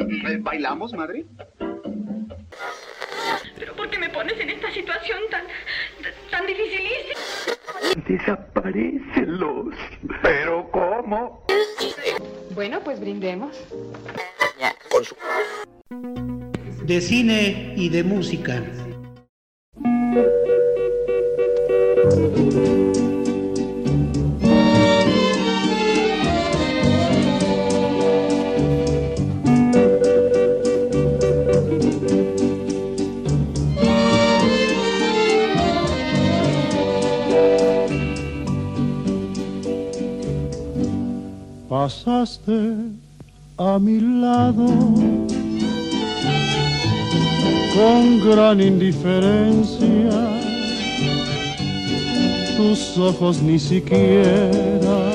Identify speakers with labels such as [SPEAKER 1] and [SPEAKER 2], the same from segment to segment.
[SPEAKER 1] ¿Bailamos, madre?
[SPEAKER 2] ¿Pero por qué me pones en esta situación tan dificilísima?
[SPEAKER 1] Desaparécenlos. ¿Pero cómo?
[SPEAKER 3] Bueno, pues brindemos.
[SPEAKER 4] De cine y de música.
[SPEAKER 5] Pasaste a mi lado con gran indiferencia, tus ojos ni siquiera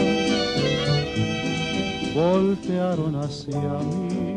[SPEAKER 5] voltearon hacia mí.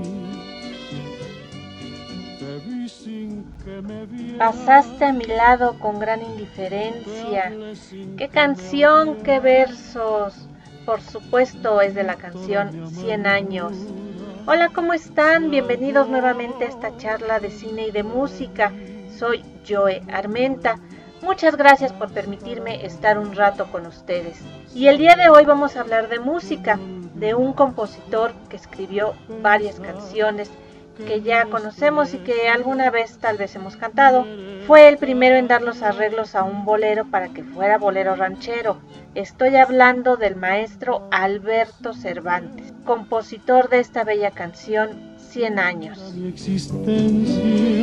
[SPEAKER 5] Te vi sin que me viera.
[SPEAKER 6] Pasaste a mi lado con gran indiferencia. ¡Qué canción, qué versos! Por supuesto, es de la canción 100 años. Hola, ¿cómo están? Bienvenidos nuevamente a esta charla de cine y de música. Soy Joe Armenta. Muchas gracias por permitirme estar un rato con ustedes. Y el día de hoy vamos a hablar de música, de un compositor que escribió varias canciones que ya conocemos y que alguna vez tal vez hemos cantado. Fue el primero en dar los arreglos a un bolero para que fuera bolero ranchero. Estoy hablando del maestro Alberto Cervantes, compositor de esta bella canción 100 años.
[SPEAKER 5] Mi existencia,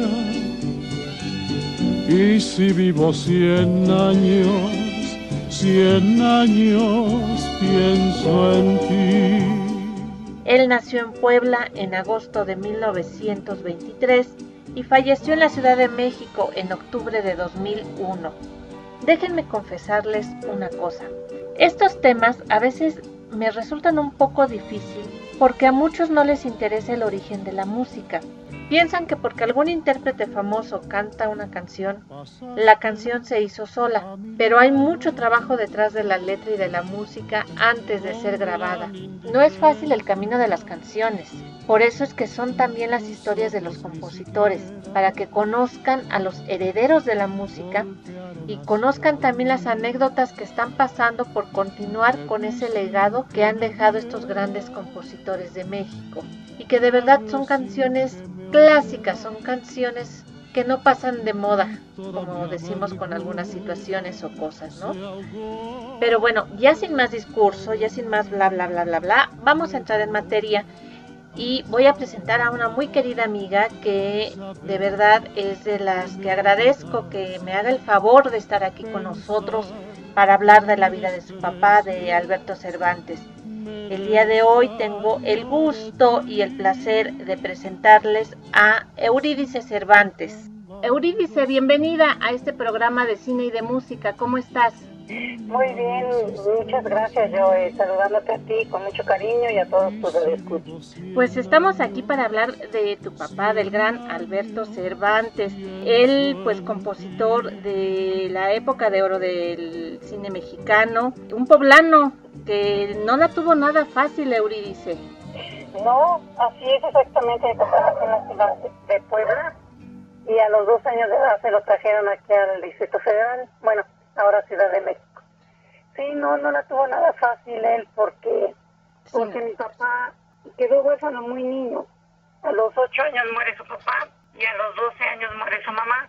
[SPEAKER 5] y si vivo 100 años pienso en ti.
[SPEAKER 6] Él nació en Puebla en agosto de 1923 y falleció en la Ciudad de México en octubre de 2001. Déjenme confesarles una cosa. Estos temas a veces me resultan un poco difícil porque a muchos no les interesa el origen de la música. Piensan que porque algún intérprete famoso canta una canción, la canción se hizo sola, pero hay mucho trabajo detrás de la letra y de la música antes de ser grabada. No es fácil el camino de las canciones, por eso es que son también las historias de los compositores, para que conozcan a los herederos de la música y conozcan también las anécdotas que están pasando por continuar con ese legado que han dejado estos grandes compositores de México. Y que de verdad son canciones clásicas, son canciones que no pasan de moda, como decimos con algunas situaciones o cosas, ¿no? Pero bueno, ya sin más discurso, ya sin más bla bla bla bla bla, vamos a entrar en materia y voy a presentar a una muy querida amiga que de verdad es de las que agradezco que me haga el favor de estar aquí con nosotros para hablar de la vida de su papá, de Alberto Cervantes. El día de hoy tengo el gusto y el placer de presentarles a Eurídice Cervantes. Eurídice, bienvenida a este programa de cine y de música. ¿Cómo estás?
[SPEAKER 7] Muy bien, muchas gracias, Joe. Saludándote a ti con mucho cariño y a todos tus radioescuchas.
[SPEAKER 6] Pues estamos aquí para hablar de tu papá, del gran Alberto Cervantes. Él, pues, compositor de la época de oro del cine mexicano. Un poblano que no la tuvo nada fácil, Eurídice.
[SPEAKER 7] No, así es exactamente. Mi papá nació en la ciudad de Puebla y a los 2 años de edad se lo trajeron aquí al Distrito Federal. Bueno, ahora Ciudad de México. Sí, no la tuvo nada fácil él porque mi papá quedó huérfano muy niño. A los 8 años muere su papá y a los 12 años muere su mamá.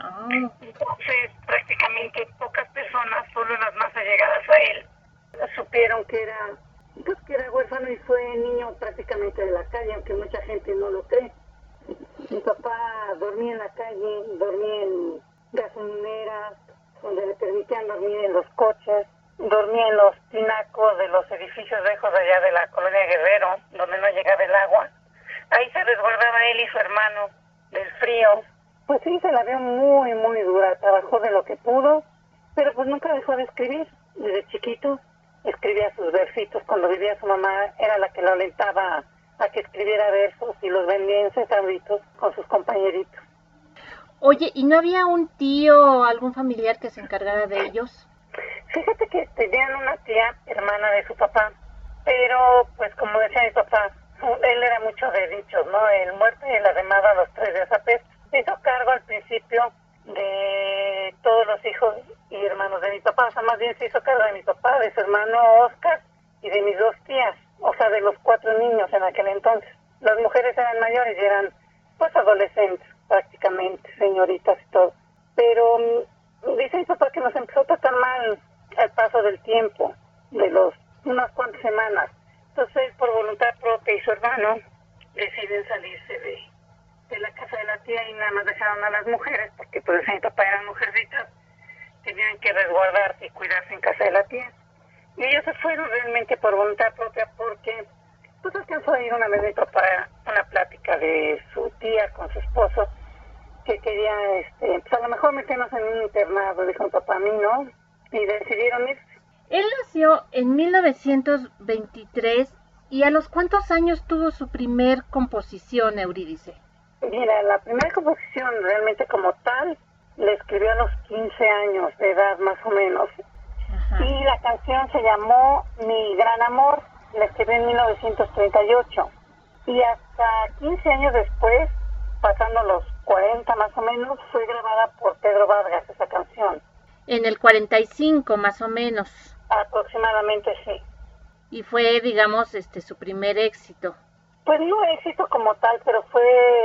[SPEAKER 7] Entonces prácticamente pocas personas, solo las más allegadas a él, supieron que era huérfano y fue niño prácticamente de la calle, aunque mucha gente no lo cree. Mi papá dormía en la calle, dormía en gasolineras, donde le permitían dormir en los coches, dormía en los tinacos de los edificios lejos allá de la colonia Guerrero, donde no llegaba el agua. Ahí se resguardaba él y su hermano del frío. Pues sí, se la vio muy, muy dura, trabajó de lo que pudo, pero pues nunca dejó de escribir. Desde chiquito escribía sus versitos. Cuando vivía su mamá era la que lo alentaba a que escribiera versos y los vendía en centavritos con sus compañeritos.
[SPEAKER 6] Oye, ¿y no había un tío o algún familiar que se encargara de ellos?
[SPEAKER 7] Fíjate que tenían una tía, hermana de su papá, pero pues como decía mi papá, él era mucho de dichos, ¿no? El muerto y el arremado a los 3 días apesta. Se hizo cargo al principio de todos los hijos y hermanos de mi papá, o sea, más bien se hizo cargo de mi papá, de su hermano Oscar y de mis 2 tías, o sea, de los 4 niños en aquel entonces. Las mujeres eran mayores y eran, pues, adolescentes, prácticamente, señoritas y todo. Pero dice mi papá que nos empezó a tratar mal al paso del tiempo, de unas cuantas semanas. Entonces, por voluntad propia y su hermano, deciden salirse de la casa de la tía y nada más dejaron a las mujeres, porque pues mi papá eran mujercitas, tenían que resguardarse y cuidarse en casa de la tía. Y ellos se fueron realmente por voluntad propia porque pues alcanzó a ir una vez mi papá a una plática de su tía con su esposo, que quería, pues a lo mejor meternos en un internado, dijo mi papá, a mí no, y decidieron irse.
[SPEAKER 6] Él nació en 1923 y ¿a los cuántos años tuvo su primer composición, Eurídice?
[SPEAKER 7] Mira, la primera composición realmente como tal la escribió a los 15 años de edad más o menos. Ajá. Y la canción se llamó Mi Gran Amor, la escribió en 1938. Y hasta 15 años después, pasando los 40 más o menos, fue grabada por Pedro Vargas esa canción.
[SPEAKER 6] En el 45 más o menos.
[SPEAKER 7] Aproximadamente sí.
[SPEAKER 6] Y fue, digamos, su primer éxito.
[SPEAKER 7] Pues no éxito como tal, pero fue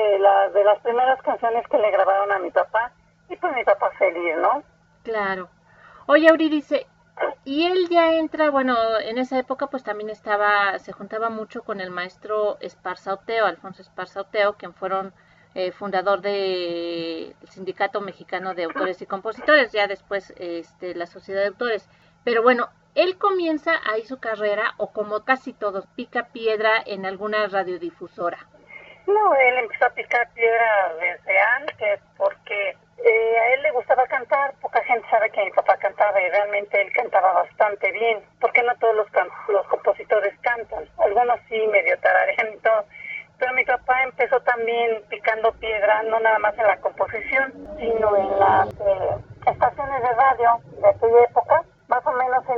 [SPEAKER 7] de las primeras canciones que le grabaron a mi papá, y pues mi papá feliz, ¿no?
[SPEAKER 6] Claro. Oye, Eurídice, y él ya entra, bueno, en esa época pues también se juntaba mucho con el maestro Esparza Oteo, Alfonso Esparza Oteo, quien fueron fundador del Sindicato Mexicano de Autores y Compositores, ya después la Sociedad de Autores. Pero bueno, él comienza ahí su carrera, o como casi todos, pica piedra en alguna radiodifusora.
[SPEAKER 7] No, él empezó a picar piedra desde antes, porque a él le gustaba cantar. Poca gente sabe que mi papá cantaba, y realmente él cantaba bastante bien, porque no todos los compositores cantan, algunos sí medio tararean y todo. Pero mi papá empezó también picando piedra, no nada más en la composición, sino en las estaciones de radio de aquella época. Más o menos en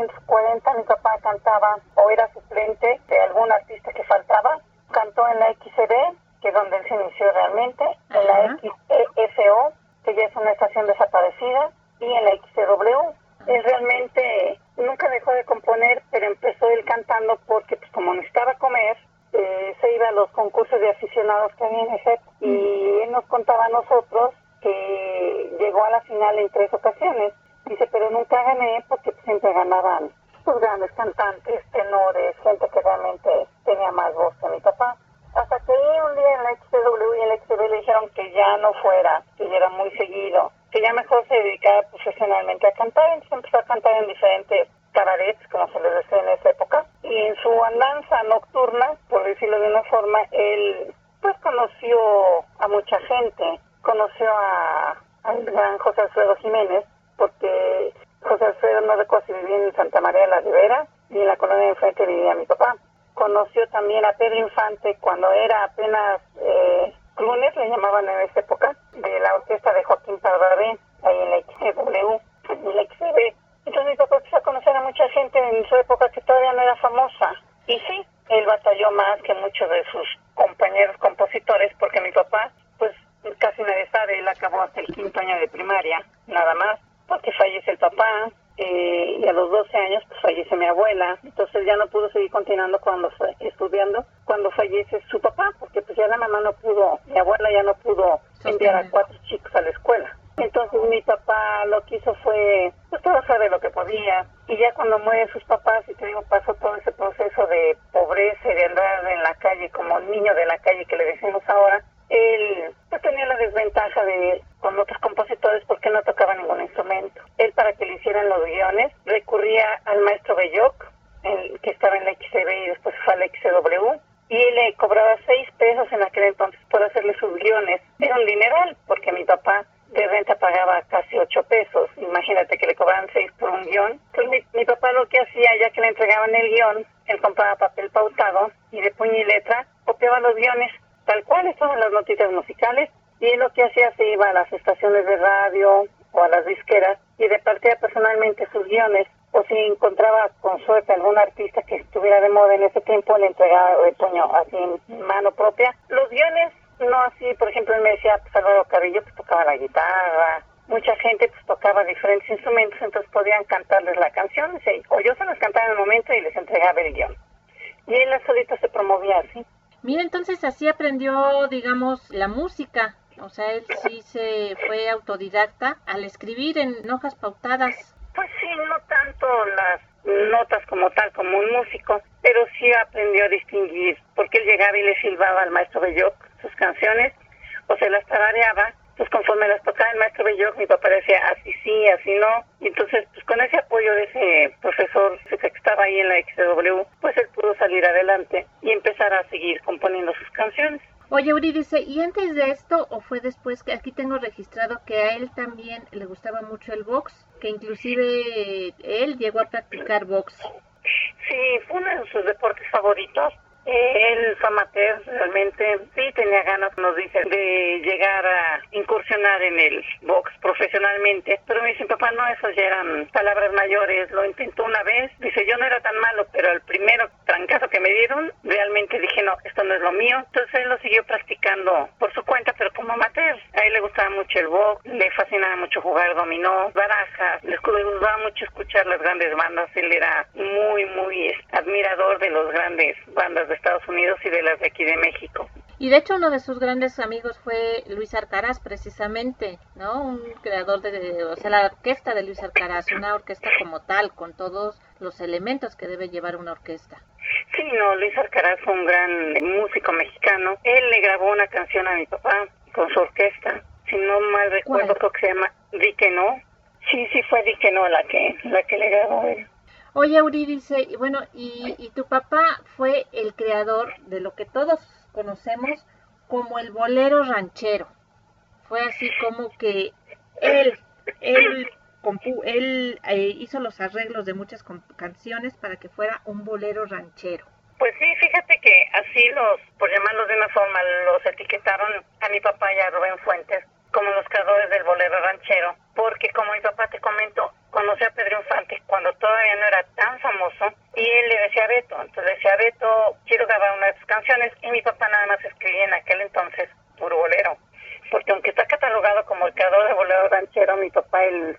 [SPEAKER 7] 1940 mi papá cantaba o era suplente de algún artista que faltaba. Cantó en la XCB, que es donde él se inició realmente, en la XEFO, que ya es una estación desaparecida, y en la XCW. Él realmente nunca dejó de componer, pero empezó él cantando porque pues como necesitaba comer, se iba a los concursos de aficionados que había en ese, y él nos contaba a nosotros que llegó a la final en 3 ocasiones. Dice, pero nunca gané porque siempre ganaban pues grandes cantantes, tenores, gente que realmente tenía más voz que mi papá. Hasta que un día en la XW y en la XB le dijeron que ya no fuera, que ya era muy seguido, que ya mejor se dedicara profesionalmente a cantar. Entonces empezó a cantar en diferentes cabarets, como se les decía en esa época. Y en su andanza nocturna, por decirlo de una forma, él pues conoció a mucha gente. Conoció al gran José Alfredo Jiménez, porque José Alfredo no recuerdo si vivía en Santa María de la Ribera, y en la colonia de enfrente vivía mi papá. Conoció también a Pedro Infante cuando era apenas Clunes, le llamaban en esa época, de la orquesta de Joaquín Pardavé, ahí en la XW, en la XB. Entonces mi papá empezó a conocer a mucha gente en su época que todavía no era famosa. Y sí, él batalló más que muchos de sus compañeros compositores, porque mi papá, pues casi nadie sabe, él acabó hasta el 5º año de primaria, nada más, porque fallece el papá, y a los 12 años pues fallece mi abuela. Entonces ya no pudo seguir continuando estudiando cuando fallece su papá, porque pues ya la mamá no pudo, mi abuela ya no pudo enviar a 4 chicos a la escuela. Entonces mi papá lo que hizo fue pues trabajar de lo que podía, y ya cuando mueren sus papás, y te digo, pasó todo ese proceso de pobreza y de andar en la calle como niño de la calle que le decimos ahora. Él pues tenía la desventaja con otros compositores porque no tocaba ningún instrumento. Él, para que le hicieran los guiones, recurría al maestro Belloc, que estaba en la XCB y después fue a la XCW, y él le cobraba 6 pesos en aquel entonces por hacerle sus guiones. Era un dineral, porque mi papá de renta pagaba casi 8 pesos. Imagínate que le cobraban 6 por un guión. Entonces mi papá lo que hacía, ya que le entregaban el guión, él compraba papel pautado y de puño y letra copiaba los guiones tal cual estaban las noticias musicales, y él lo que hacía, se iba a las estaciones de radio o a las disqueras y repartía personalmente sus guiones o si encontraba con suerte algún artista que estuviera de moda en ese tiempo, le entregaba Toño así en mano propia. Los guiones, no así, por ejemplo, él me decía, pues Álvaro Carrillo pues tocaba la guitarra, mucha gente pues tocaba diferentes instrumentos, entonces podían cantarles la canción, o yo se las cantaba en el momento y les entregaba el guión. Y él solito se promovía así.
[SPEAKER 6] Mira, entonces así aprendió, digamos, la música. O sea, él sí se fue autodidacta al escribir en hojas pautadas.
[SPEAKER 7] Pues sí, no tanto las notas como tal, como un músico, pero sí aprendió a distinguir, porque él llegaba y le silbaba al maestro Belloc sus canciones, o se las tarareaba. Pues conforme las tocaba el maestro Belloc, mi papá decía así sí, así no. Y entonces, pues con ese apoyo de ese profesor que estaba ahí en la XW, pues él pudo salir adelante y empezar a seguir componiendo sus canciones.
[SPEAKER 6] Oye, Eurídice, ¿y antes de esto o fue después? Que aquí tengo registrado que a él también le gustaba mucho el box, que inclusive él llegó a practicar box.
[SPEAKER 7] Sí, fue uno de sus deportes favoritos. Él fue amateur, realmente, sí tenía ganas, nos dice, de llegar a incursionar en el box profesionalmente, pero me dice, papá, no, esos ya eran palabras mayores, lo intentó una vez, dice, yo no era tan malo, pero el primero trancazo que me dieron, realmente dije, no, esto no es lo mío, entonces él lo siguió practicando por su cuenta, pero como amateur. A él le gustaba mucho el box, le fascinaba mucho jugar dominó, barajas, le gustaba mucho escuchar las grandes bandas, él era muy admirador de las grandes bandas de Estados Unidos y de las de aquí de México.
[SPEAKER 6] Y de hecho uno de sus grandes amigos fue Luis Arcaraz, precisamente, ¿no? Un creador o sea, la orquesta de Luis Arcaraz, una orquesta como tal, con todos los elementos que debe llevar una orquesta.
[SPEAKER 7] Sí, no, Luis Arcaraz fue un gran músico mexicano. Él le grabó una canción a mi papá con su orquesta. Si no mal recuerdo, creo que se llama Di que no. Sí, fue Di que no la que le grabó él.
[SPEAKER 6] Oye, Eurídice, bueno, y tu papá fue el creador de lo que todos conocemos como el bolero ranchero. Fue así como que él hizo los arreglos de muchas canciones para que fuera un bolero ranchero.
[SPEAKER 7] Pues sí, fíjate que así por llamarlos de una forma, los etiquetaron a mi papá y a Rubén Fuentes como los creadores del bolero ranchero, porque como mi papá te comento, conocí a Pedro Infante cuando todavía no era tan famoso, y él le decía a Beto, entonces decía, Beto, quiero grabar una de tus canciones, y mi papá nada más escribía en aquel entonces puro bolero, porque aunque está catalogado como el creador de bolero ranchero, mi papá el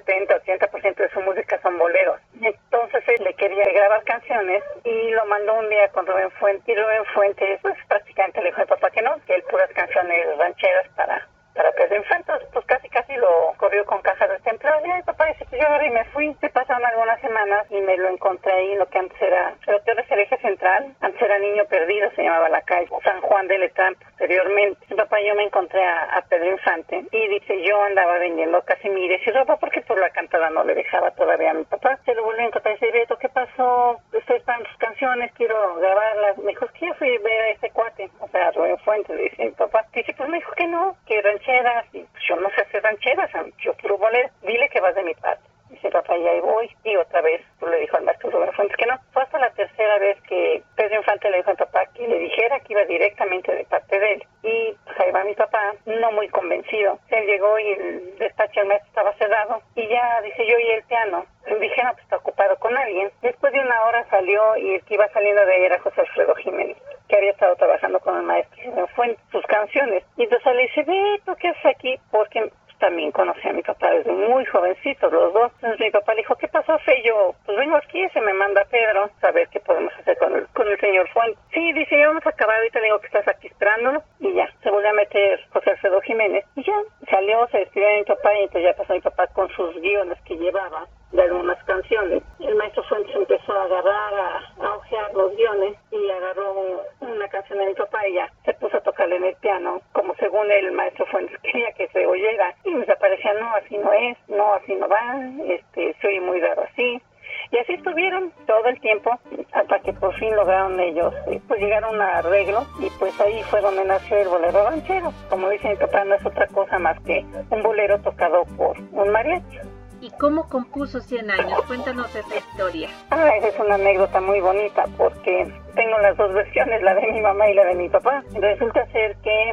[SPEAKER 7] 70-80% de su música son boleros. Entonces él le quería grabar canciones y lo mandó un día con Rubén Fuentes, y Rubén Fuentes pues prácticamente le dijo al papá que no, que él puras canciones rancheras para Pedro Infante. Pues casi lo corrió con cajas de templado. Y mi papá dice, pues yo agarré y me fui. Se pasaron algunas semanas y me lo encontré ahí en lo que antes era el hotel de Eje Central. Antes era Niño Perdido, se llamaba la calle, San Juan de Letrán posteriormente. Mi papá y yo me encontré a Pedro Infante y dice, yo andaba vendiendo casimires y ropa porque por la cantada no le dejaba todavía a mi papá. Se lo volvió a encontrar y dice, Beto, ¿qué pasó? Estoy esperando tus canciones, quiero grabarlas. Me dijo, es que yo fui a ver a este cuate, o sea, Rubén Fuentes, le dice mi papá. Dice, pues me dijo que no, que rancheras, y pues yo no sé hacer rancheras, yo puro bolero, dile que vas de mi parte. Dice papá, y ahí voy, y otra vez pues, le dijo al maestro Rubén Fuentes que no. Fue hasta la tercera vez que Pedro Infante le dijo a mi papá que le dijera que iba directamente de parte de él. Y pues ahí va mi papá, no muy convencido. Él llegó y el despacho del maestro estaba cerrado, y ya dice, yo oí el piano. Dije, no, pues está ocupado con alguien. Después de una hora salió, y el que iba saliendo de ahí era José Alfredo Jiménez, que había estado trabajando con el maestro Rubén Fuentes, sus canciones. Y entonces le dice, Beto, ¿qué haces aquí? Porque también conocí a mi papá desde muy jovencitos, los dos. Entonces mi papá le dijo, ¿qué pasó, Fe? Yo, pues vengo aquí, se me manda Pedro, a ver qué podemos hacer con el señor Fuentes. Sí, dice, ya vamos a acabar, ahorita le digo que estás aquí esperándolo, y ya, se volvió a meter José Alfredo Jiménez, y ya, salió, se despidió de mi papá, y entonces ya pasó mi papá con sus guiones que llevaba de algunas canciones. El maestro Fuentes empezó a agarrar, a ojear los guiones, y agarró una canción de mi papá y ya se puso a tocarle en el piano, como según el maestro Fuentes quería que se oyera. Y me parecía, no, así no es, no, así no va, se oye muy raro así. Y así estuvieron todo el tiempo, hasta que por fin lograron ellos, pues llegaron a un arreglo, y pues ahí fue donde nació el bolero ranchero. Como dice mi papá, no es otra cosa más que un bolero tocado por un mariachi.
[SPEAKER 6] ¿Y cómo compuso 100 años? Cuéntanos esa historia.
[SPEAKER 7] Esa es una anécdota muy bonita, porque tengo las dos versiones, la de mi mamá y la de mi papá. Resulta ser que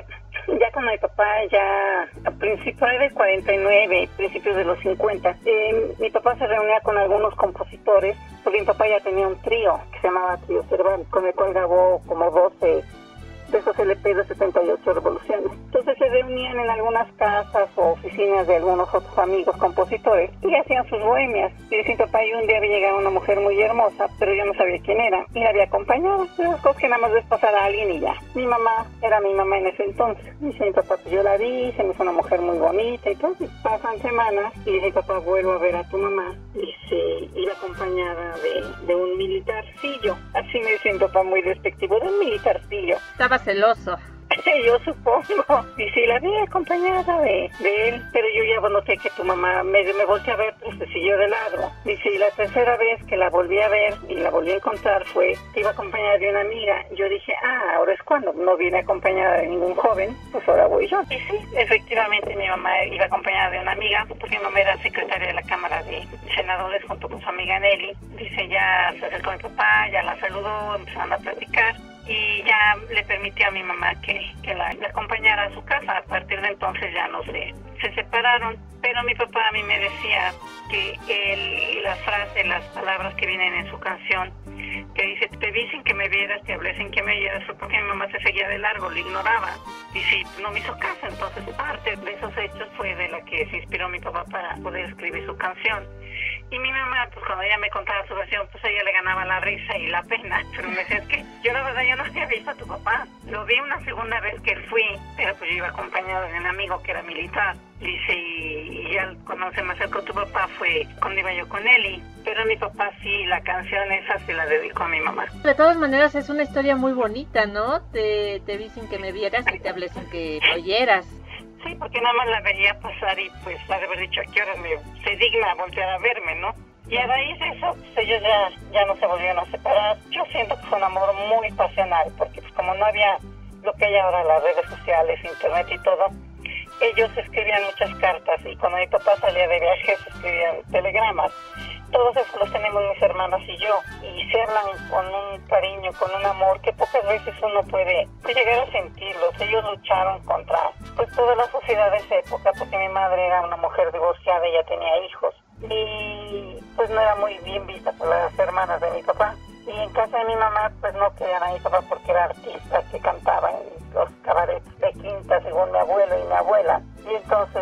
[SPEAKER 7] ya con mi papá, ya a principios del 49, principios de los 50, mi papá se reunía con algunos compositores, porque mi papá ya tenía un trío que se llamaba Trío Cervantes, con el cual grabó como 12 de esos LP de 78 revoluciones. Entonces se reunían en algunas casas o oficinas de algunos otros amigos compositores y hacían sus bohemias. Y decía mi papá, y un día había llegado una mujer muy hermosa, pero yo no sabía quién era, y la había acompañado. Esas cosas que nada más ves pasar a alguien y ya. Mi mamá era mi mamá en ese entonces. Dice mi papá, pues yo la vi, se me hizo una mujer muy bonita y todo. Pasan semanas y dice mi papá, vuelvo a ver a tu mamá. Y se iba acompañada de un militarcillo. Así me dice mi papá, muy despectivo, de un militarcillo.
[SPEAKER 6] Estaba celoso.
[SPEAKER 7] Yo supongo. Y sí, la vi acompañada de él, pero yo ya noté que tu mamá me volteó a ver, pero se siguió de lado. Dice, y la tercera vez que la volví a ver y la volví a encontrar fue que iba acompañada de una amiga. Yo dije, ahora es cuando no viene acompañada de ningún joven, pues ahora voy yo. Y sí, efectivamente mi mamá iba acompañada de una amiga, porque mi mamá era secretaria de la Cámara de Senadores junto con su amiga Nelly. Dice, ya se acercó mi papá, ya la saludó, empezaron a platicar. Y ya le permitió a mi mamá que la acompañara a su casa. A partir de entonces ya no se separaron. Pero mi papá a mí me decía que la frase, las palabras que vienen en su canción, que dice, te vi sin que me vieras, te hablé sin que me oyeras, fue porque mi mamá se seguía de largo, le ignoraba. Y sí, no me hizo caso. Entonces parte de esos hechos fue de la que se inspiró mi papá para poder escribir su canción. Y mi mamá, pues cuando ella me contaba su versión, pues ella le ganaba la risa y la pena. Pero me decía, es que yo la verdad yo no había visto a tu papá. Lo vi una segunda vez que él fui, pero pues yo iba acompañado de un amigo que era militar. Dice, y ya cuando se me acercó tu papá fue cuando iba yo con Eli. Pero mi papá sí, la canción esa se la dedicó a mi mamá.
[SPEAKER 6] De todas maneras es una historia muy bonita, ¿no? Te vi sin que me vieras y te hablé sin que me oyeras.
[SPEAKER 7] Sí, porque nada más la veía pasar y pues ha de haber dicho a qué hora se digna voltear a verme, ¿no? Y a raíz de eso, pues ellos ya no se volvieron a separar. Yo siento que fue un amor muy pasional, porque pues como no había lo que hay ahora, las redes sociales, internet y todo, ellos escribían muchas cartas y cuando mi papá salía de viajes escribían telegramas. Todos esos los tenemos mis hermanas y yo, y se hablan con un cariño, con un amor que pocas veces uno puede llegar a sentirlos. Ellos lucharon contra pues toda la sociedad de esa época, porque mi madre era una mujer divorciada, ella tenía hijos, y pues no era muy bien vista por las hermanas de mi papá. Y en casa de mi mamá pues no querían a mi papá porque era artista que cantaba en los cabarets de Quinta, según mi abuelo y mi abuela. Y entonces,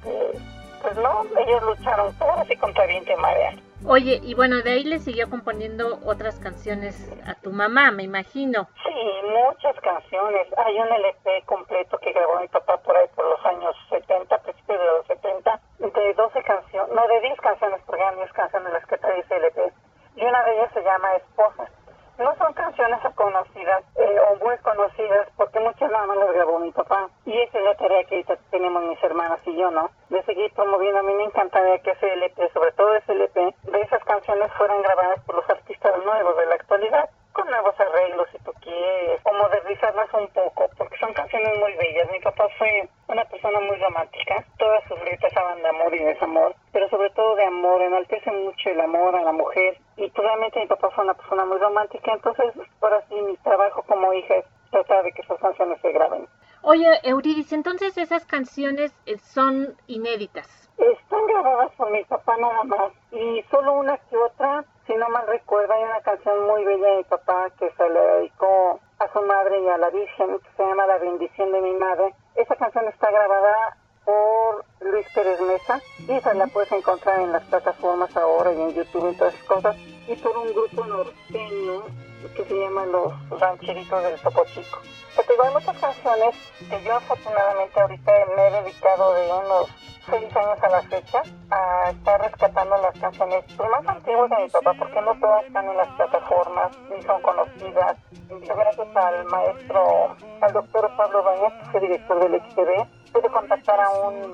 [SPEAKER 7] pues no, ellos lucharon todos así contra viento y marea.
[SPEAKER 6] Oye, y bueno, de ahí le siguió componiendo otras canciones a tu mamá, me imagino.
[SPEAKER 7] Sí, muchas canciones. Hay un LP completo que grabó mi papá por ahí por los años 70, principios de los 70, de 12 canciones, no, de 10 canciones, porque eran 10 canciones las que trae ese LP. Y una de ellas se llama Esposa. No son canciones conocidas o muy conocidas, porque muchas nada más las grabó mi papá. Y esa es la tarea que ahorita tenemos mis hermanas y yo, ¿no? De seguir promoviendo. A mí me encantaría que ese LP, sobre todo ese LP, de esas canciones fueran grabadas por los artistas nuevos de la actualidad, con nuevos arreglos, si tú quieres, o modernizarlas un poco, porque son canciones muy bellas. Mi papá fue una persona muy romántica. Todas sus letras hablan de amor y desamor, pero sobre todo de amor. Enaltece mucho el amor a la mujer. Y realmente mi papá fue una persona muy romántica. Entonces, por así, mi trabajo como hija es tratar de que esas canciones se graben.
[SPEAKER 6] Oye, Eurídice, entonces esas canciones son inéditas.
[SPEAKER 7] Están grabadas por mi papá nada más. Y solo una que otra, si no mal recuerdo, hay una canción muy bella de mi papá que se le dedicó a su madre y a la Virgen, que se llama La bendición de mi madre. Esa canción está grabada por Luis Pérez Mesa y esa la puedes encontrar en las plataformas ahora y en YouTube y todas esas cosas, y por un grupo norteño que se llama Los Rancheritos del Topo Chico. Pero hay muchas canciones que yo afortunadamente ahorita me he dedicado de unos 6 años a la fecha a estar rescatando las canciones más antiguas de mi papá, porque no todas están en las plataformas ni son conocidas. Gracias al maestro, al doctor Pablo Bañez, que fue director del XTV, pude contactar a un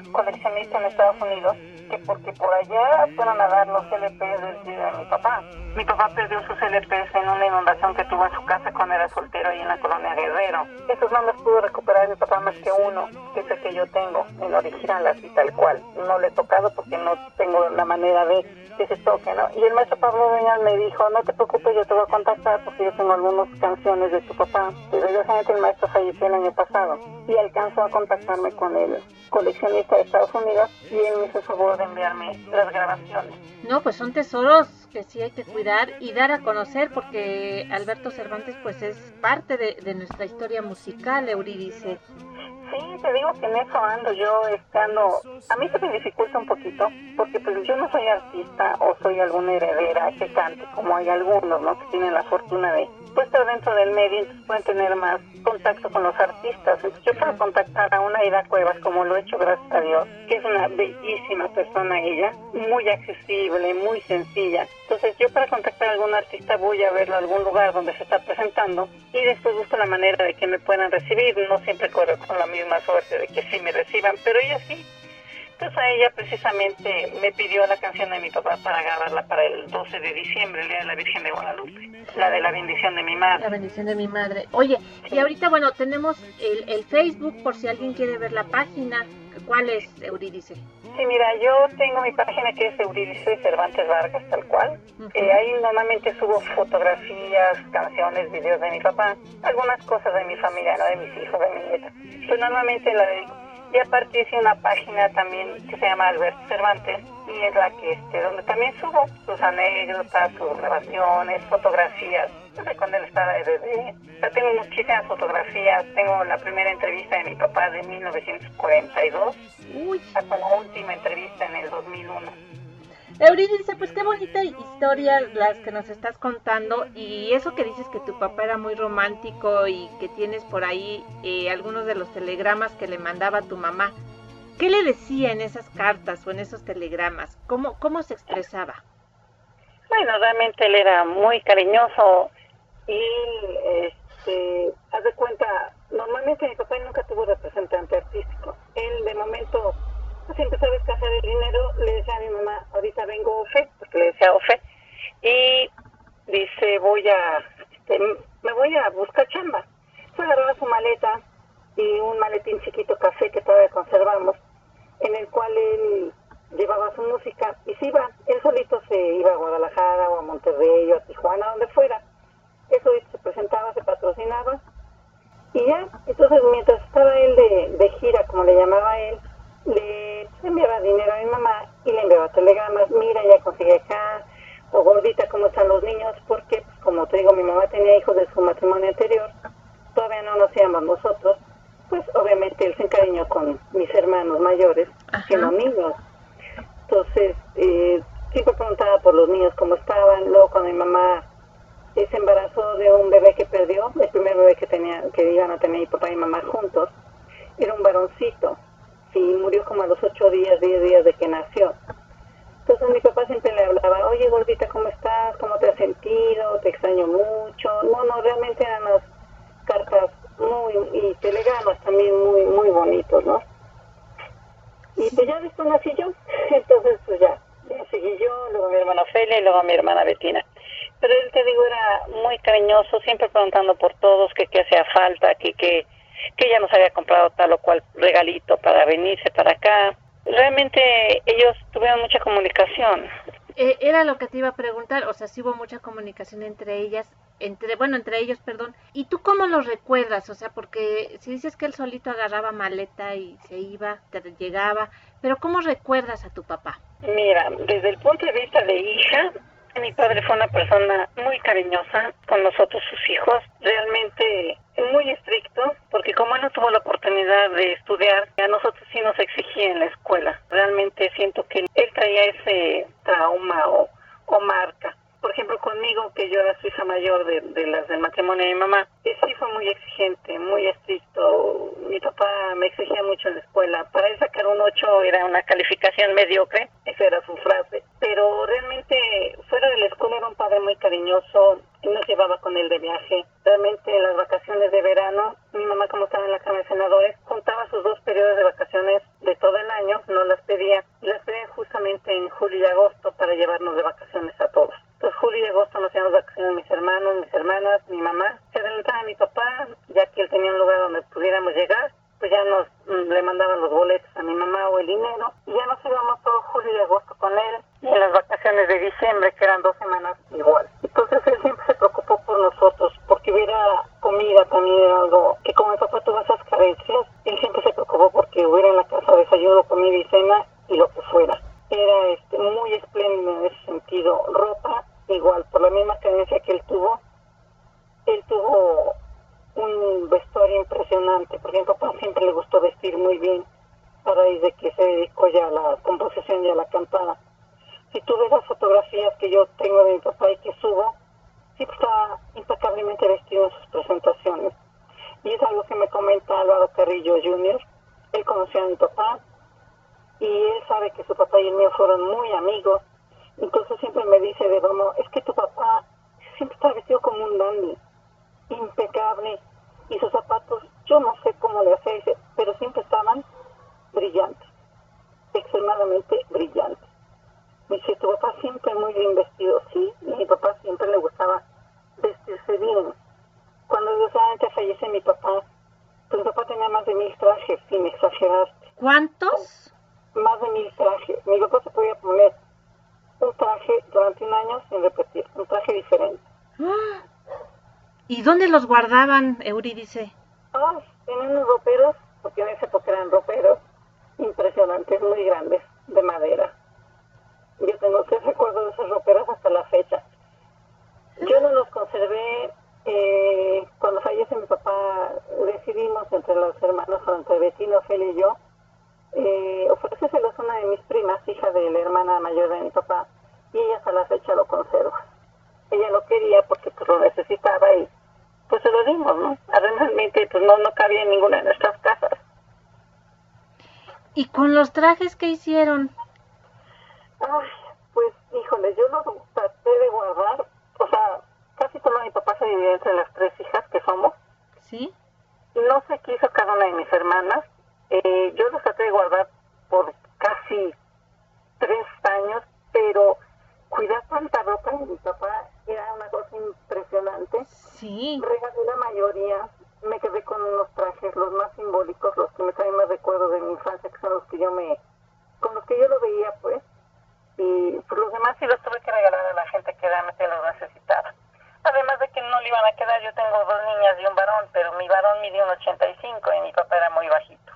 [SPEAKER 7] coleccionista en Estados Unidos, que porque por allá fueron a dar los LPs del tío de mi papá. Mi papá perdió sus LPs en una inundación que tuvo en su casa cuando era soltero ahí en la colonia Guerrero. Esos no los pudo recuperar mi papá más que uno, que es el que yo tengo, en original, así tal cual. No le he tocado porque no tengo la manera de que se toque, ¿no? Y el maestro Pablo Dueñas me dijo, no te preocupes, yo te voy a contactar porque yo tengo algunas canciones de tu papá. Desgraciadamente el maestro falleció el año pasado y alcanzó a contactarme con el coleccionista de Estados Unidos y él me hizo el favor de enviarme las grabaciones.
[SPEAKER 6] No, pues son tesoros que sí hay que cuidar y dar a conocer, porque Alberto Cervantes pues es parte de nuestra historia musical, Eurídice.
[SPEAKER 7] Sí, te digo que en eso ando yo, a mí se me dificulta un poquito, porque pues yo no soy artista o soy alguna heredera que cante, como hay algunos, ¿no? Que tienen la fortuna de estar dentro del medio, entonces pueden tener más contacto con los artistas. Entonces yo para contactar a una Aida Cuevas, como lo he hecho gracias a Dios, que es una bellísima persona ella, muy accesible, muy sencilla. Entonces yo para contactar a algún artista voy a verlo a algún lugar donde se está presentando y después busco la manera de que me puedan recibir. No siempre corro con la misma suerte de que sí me reciban, pero ella sí. Entonces a ella precisamente me pidió la canción de mi papá para grabarla para el 12 de diciembre, el Día de la Virgen de Guadalupe, la de la bendición de mi madre.
[SPEAKER 6] La bendición de mi madre. Oye, y ahorita, bueno, tenemos el Facebook por si alguien quiere ver la página. ¿Cuál es, Eurídice?
[SPEAKER 7] Sí, mira, yo tengo mi página que es Eurídice Cervantes Vargas, tal cual. Ahí normalmente subo fotografías, canciones, videos de mi papá, algunas cosas de mi familia, ¿no? De mis hijos, de mi nieta. Pues normalmente la dedico. Y aparte hice una página también que se llama Alberto Cervantes y es la que donde también subo sus anécdotas, sus grabaciones, fotografías. No sé cuándo él estaba de bebé. Yo tengo muchísimas fotografías. Tengo la primera entrevista de mi papá de 1942 hasta la última entrevista en el 2001.
[SPEAKER 6] Eurídice, pues qué bonita historia las que nos estás contando, y eso que dices que tu papá era muy romántico y que tienes por ahí algunos de los telegramas que le mandaba a tu mamá. ¿Qué le decía en esas cartas o en esos telegramas? ¿Cómo se expresaba?
[SPEAKER 7] Bueno, realmente él era muy cariñoso y haz de cuenta, normalmente mi papá nunca tuvo representante artístico. Él de momento empezaba a escasear el dinero, le decía a mi mamá, ahorita vengo Ofe, porque le decía Ofe, y dice, me voy a buscar chamba. Fue a agarrar su maleta y un maletín chiquito café que todavía conservamos, en el cual él llevaba su música y se iba, él solito se iba a Guadalajara o a Monterrey o a Tijuana, donde fuera. Eso se presentaba, se patrocinaba y ya. Entonces mientras estaba él de gira, como le llamaba él, le enviaba dinero a mi mamá y le enviaba telegramas, mira, ya conseguí acá, o gordita, ¿cómo están los niños? Porque, pues, como te digo, mi mamá tenía hijos de su matrimonio anterior, todavía no nos íbamos nosotros, pues obviamente él se encariñó con mis hermanos mayores, siendo niños. Entonces, siempre preguntaba por los niños cómo estaban. Luego cuando mi mamá se embarazó de un bebé que perdió, el primer bebé que iban a tener mi papá y mamá juntos, era un varoncito. Y murió como a los 8 días, 10 días de que nació. Entonces mi papá siempre le hablaba, oye gordita, ¿cómo estás? ¿Cómo te has sentido? Te extraño mucho. No, realmente eran las cartas y telegramas también muy bonitos, ¿no? Y pues ya después nací yo, entonces pues ya seguí yo, luego mi hermana Ofelia y luego mi hermana Betina. Pero él, te digo, era muy cariñoso, siempre preguntando por todos, que qué hacía falta, que ya nos había comprado tal o cual regalito para venirse para acá. Realmente ellos tuvieron mucha comunicación.
[SPEAKER 6] Era lo que te iba a preguntar, o sea, sí hubo mucha comunicación entre ellos, perdón. ¿Y tú cómo los recuerdas? O sea, porque si dices que él solito agarraba maleta y se iba, te llegaba, pero ¿cómo recuerdas a tu papá?
[SPEAKER 7] Mira, desde el punto de vista de hija, mi padre fue una persona muy cariñosa con nosotros, sus hijos, realmente muy estricto, porque como él no tuvo la oportunidad de estudiar, a nosotros sí nos exigía en la escuela. Realmente siento que él traía ese trauma o marca. Por ejemplo, conmigo, que yo era su hija mayor de las del matrimonio de mi mamá, sí fue muy exigente, muy estricto. Mi papá me exigía mucho en la escuela. Para él sacar un 8 era una calificación mediocre, esa era su frase. pero realmente fuera de la escuela era un padre muy cariñoso, él nos llevaba con él de viaje. Realmente en las vacaciones de verano, mi mamá, como estaba en la Cámara de Senadores, contaba sus 2 periodos de vacaciones de todo el año, no las pedía, y las pedía justamente en julio y agosto para llevarnos de vacaciones a todos. Entonces julio y agosto nos llevamos de vacaciones mis hermanos, mis hermanas, mi mamá. Se adelantaba a mi papá, ya que él tenía un lugar donde pudiéramos llegar, pues ya le mandaban los boletos a mi mamá o el dinero, y ya nos íbamos todo julio y agosto con él, y en las vacaciones de diciembre, que eran 2 semanas, igual. Entonces él siempre se preocupó por nosotros, porque hubiera comida también, era algo que como mi papá tuvo esas carencias, él siempre se preocupó porque hubiera en la casa desayuno, comida y cena, y lo que fuera. Era muy espléndido en ese sentido. Ropa, igual, por la misma carencia que él tuvo un vestuario impresionante, porque a mi papá siempre le gustó vestir muy bien, a raíz de que se dedicó ya a la composición y a la cantada. Si tú ves las fotografías que yo tengo de mi papá y que subo, siempre está impecablemente vestido en sus presentaciones. Y es algo que me comenta Álvaro Carrillo Jr. Él conoció a mi papá y él sabe que su papá y el mío fueron muy amigos. Entonces siempre me dice de broma, es que tu papá siempre está vestido como un dandy, impecable, y sus zapatos, yo no sé cómo le hacía, pero siempre estaban brillantes, extremadamente brillantes. Me dice, tu papá siempre muy bien vestido. Sí, y a mi papá siempre le gustaba vestirse bien. Cuando desgraciadamente fallece mi papá, pues mi papá tenía más de 1000 trajes, sin exagerar.
[SPEAKER 6] ¿Cuántos?
[SPEAKER 7] Más de 1000 trajes. Mi papá se podía poner un traje durante un año sin repetir, un traje diferente.
[SPEAKER 6] ¿Y dónde los guardaban, Eurídice?
[SPEAKER 7] Tenían unos roperos, porque en esa época eran roperos impresionantes, muy grandes, de madera. Yo tengo que recuerdo de esos roperos hasta la fecha. Yo no los conservé. Cuando fallece mi papá, decidimos entre los hermanos, entre Bettina, Ofelia y yo, ofrecérselos a una de mis primas, hija de la hermana mayor de mi papá, y ella hasta la fecha lo conserva. Ella lo quería porque pues lo necesitaba y pues se lo dimos, ¿no? Realmente pues no cabía en ninguna de nuestras casas.
[SPEAKER 6] ¿Y con los trajes que hicieron?
[SPEAKER 7] Pues híjole, yo los traté de guardar, o sea, casi todo mi papá se dividió entre las 3 hijas que somos.
[SPEAKER 6] ¿Sí?
[SPEAKER 7] No sé qué hizo cada una de mis hermanas. Yo los traté de guardar por casi 3 años, pero cuidar tanta ropa de mi papá era una cosa impresionante.
[SPEAKER 6] Sí.
[SPEAKER 7] Regalé la mayoría, me quedé con unos trajes, los más simbólicos, los que me traen más recuerdos de mi infancia, que son los que con los que yo lo veía, pues. Y pues los demás sí los tuve que regalar a la gente que realmente los necesitaba. Además de que no le iban a quedar, yo tengo 2 niñas y un varón, pero mi varón mide 1,85 y mi papá era muy bajito.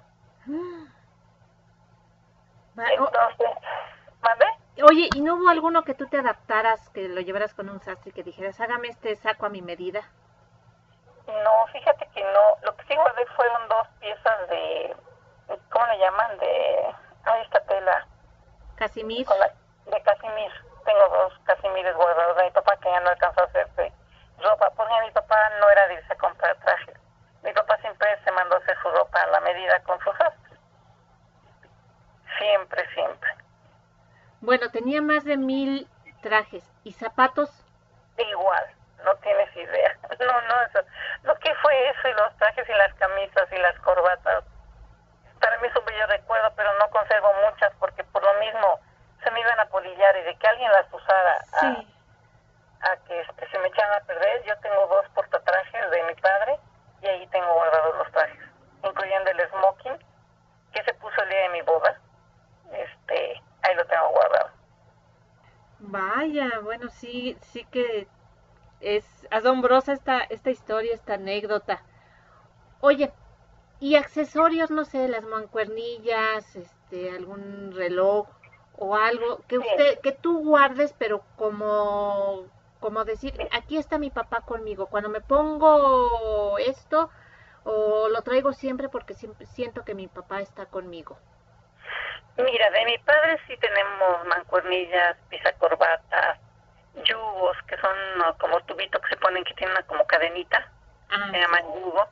[SPEAKER 7] Entonces, ¿mande?
[SPEAKER 6] Oye, ¿y no hubo alguno que tú te adaptaras, que lo llevaras con un sastre y que dijeras, hágame este saco a mi medida?
[SPEAKER 7] No, fíjate que no. Lo que sí guardé fueron 2 piezas de, ¿cómo le llaman? Esta tela.
[SPEAKER 6] ¿Casimir?
[SPEAKER 7] De casimir. Tengo 2 casimires guardados de mi papá que ya no alcanzó a hacerse ropa, porque mi papá no era de irse a comprar trajes. Mi papá siempre se mandó a hacer su ropa a la medida con sus sastres. Siempre.
[SPEAKER 6] Bueno, tenía más de 1000 trajes. ¿Y zapatos?
[SPEAKER 7] Igual, no tienes idea. No, eso. Lo que fue eso, y los trajes y las camisas y las corbatas, para mí es un bello recuerdo, pero no conservo muchas porque por lo mismo se me iban a polillar y de que alguien las usara a que se me echaran a perder. Yo tengo 2 portatrajes de mi padre y ahí tengo guardados los trajes, incluyendo el smoking que se puso el día de mi boda. Ahí lo tengo guardado.
[SPEAKER 6] Vaya, bueno, sí que es asombrosa esta historia, esta anécdota. Oye, ¿y accesorios, no sé, las mancuernillas, algún reloj o algo que tú guardes, pero como decir, aquí está mi papá conmigo, cuando me pongo esto, o lo traigo siempre porque siempre siento que mi papá está conmigo?
[SPEAKER 7] Mira, de mi padre sí tenemos mancuernillas, pisacorbatas, yugos, que son como tubitos que se ponen, que tienen una como cadenita, se llaman yugo.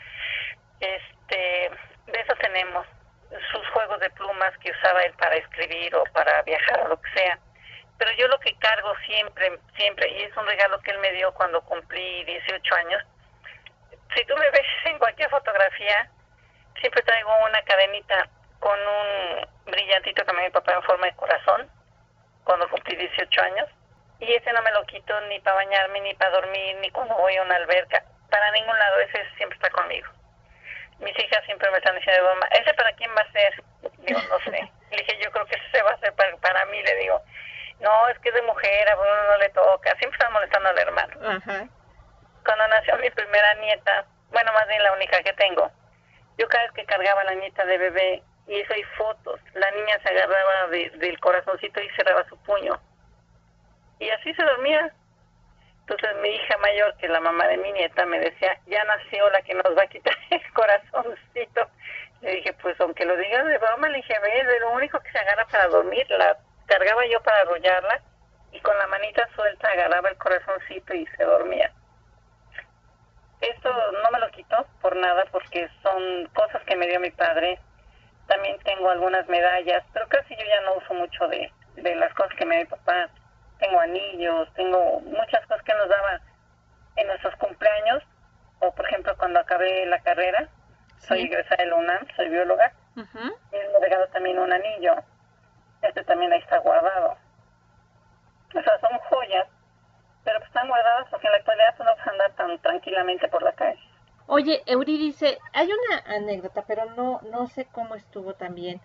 [SPEAKER 7] De eso tenemos sus juegos de plumas que usaba él para escribir o para viajar o lo que sea. pero yo lo que cargo siempre, y es un regalo que él me dio cuando cumplí 18 años, si tú me ves en cualquier fotografía, siempre traigo una cadenita con un brillantito que me dio mi papá en forma de corazón, cuando cumplí 18 años, y ese no me lo quito ni para bañarme, ni para dormir, ni cuando voy a una alberca, para ningún lado, ese siempre está conmigo. Mis hijas siempre me están diciendo, mamá, ¿ese para quién va a ser? Digo, no sé. Le dije, yo creo que ese va a ser para mí, le digo. No, es que es de mujer, a uno no le toca. Siempre están molestando al hermano.
[SPEAKER 6] Ajá.
[SPEAKER 7] Cuando nació mi primera nieta, bueno, más bien la única que tengo, yo cada vez que cargaba a la nieta de bebé, y eso hay fotos, la niña se agarraba del corazoncito y cerraba su puño. Y así se dormía. Entonces mi hija mayor, que es la mamá de mi nieta, me decía, ya nació la que nos va a quitar el corazoncito. Le dije, pues aunque lo digas de broma, le dije, a ver, es lo único que se agarra para dormir. La cargaba yo para arrullarla y con la manita suelta agarraba el corazoncito y se dormía. Esto no me lo quito por nada porque son cosas que me dio mi padre. También tengo algunas medallas, pero casi yo ya no uso mucho de las cosas que me dio mi papá. Tengo anillos, tengo muchas cosas que nos daba en nuestros cumpleaños, o por ejemplo cuando acabé la carrera, soy egresada de la UNAM, soy bióloga, y él me regaló también un anillo, este también ahí está guardado. O sea, son joyas, pero pues están guardadas porque en la actualidad no vas a andar tan tranquilamente por la calle.
[SPEAKER 6] Oye, Eurídice, hay una anécdota, pero no sé cómo estuvo también,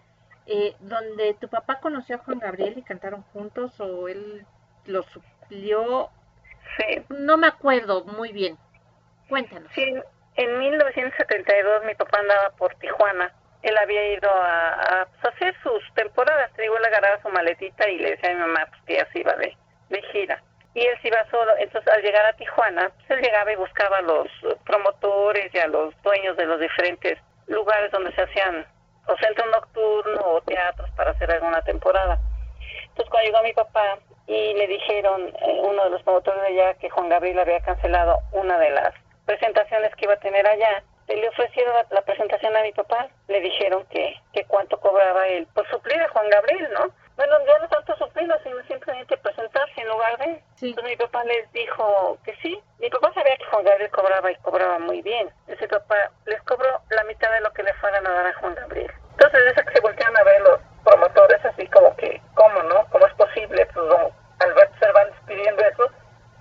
[SPEAKER 6] donde tu papá conoció a Juan Gabriel y cantaron juntos, o él lo suplió.
[SPEAKER 7] Sí.
[SPEAKER 6] No me acuerdo muy bien. Cuéntanos.
[SPEAKER 7] Sí, en 1972 mi papá andaba por Tijuana. Él había ido a hacer sus temporadas. Te digo, él agarraba su maletita y le decía a mi mamá pues, que ya se iba de gira. Y él se iba solo. Entonces, al llegar a Tijuana, pues, él llegaba y buscaba a los promotores y a los dueños de los diferentes lugares donde se hacían o centro nocturno o teatros para hacer alguna temporada. Entonces, cuando llegó mi papá y le dijeron, uno de los promotores de allá, que Juan Gabriel había cancelado una de las presentaciones que iba a tener allá, le ofrecieron la presentación a mi papá. Le dijeron que cuánto cobraba él por suplir a Juan Gabriel, ¿no? Bueno, ya no tanto suplirlo, sino simplemente presentarse en lugar de... Sí. Entonces mi papá les dijo que sí. Mi papá sabía que Juan Gabriel cobraba y cobraba muy bien. Ese papá les cobró la mitad de lo que le fueran a dar a Juan Gabriel. Entonces eso que se voltean a ver los promotores así como que, ¿cómo no? ¿Cómo es posible? Pues no, Alberto Cervantes pidiendo eso.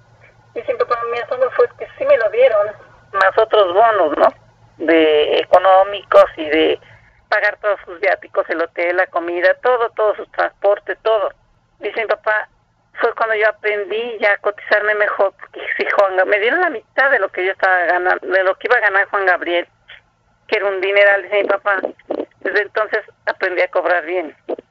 [SPEAKER 7] Y siempre para mi asombro fue que sí me lo dieron, más otros bonos, ¿no? De económicos y de pagar todos sus viáticos, el hotel, la comida, todo su transporte, todo. Dice mi papá, fue cuando yo aprendí ya a cotizarme mejor, porque si me dieron la mitad de lo que yo estaba ganando, de lo que iba a ganar Juan Gabriel, que era un dineral, dice mi papá. Desde entonces aprendí a cobrar bien.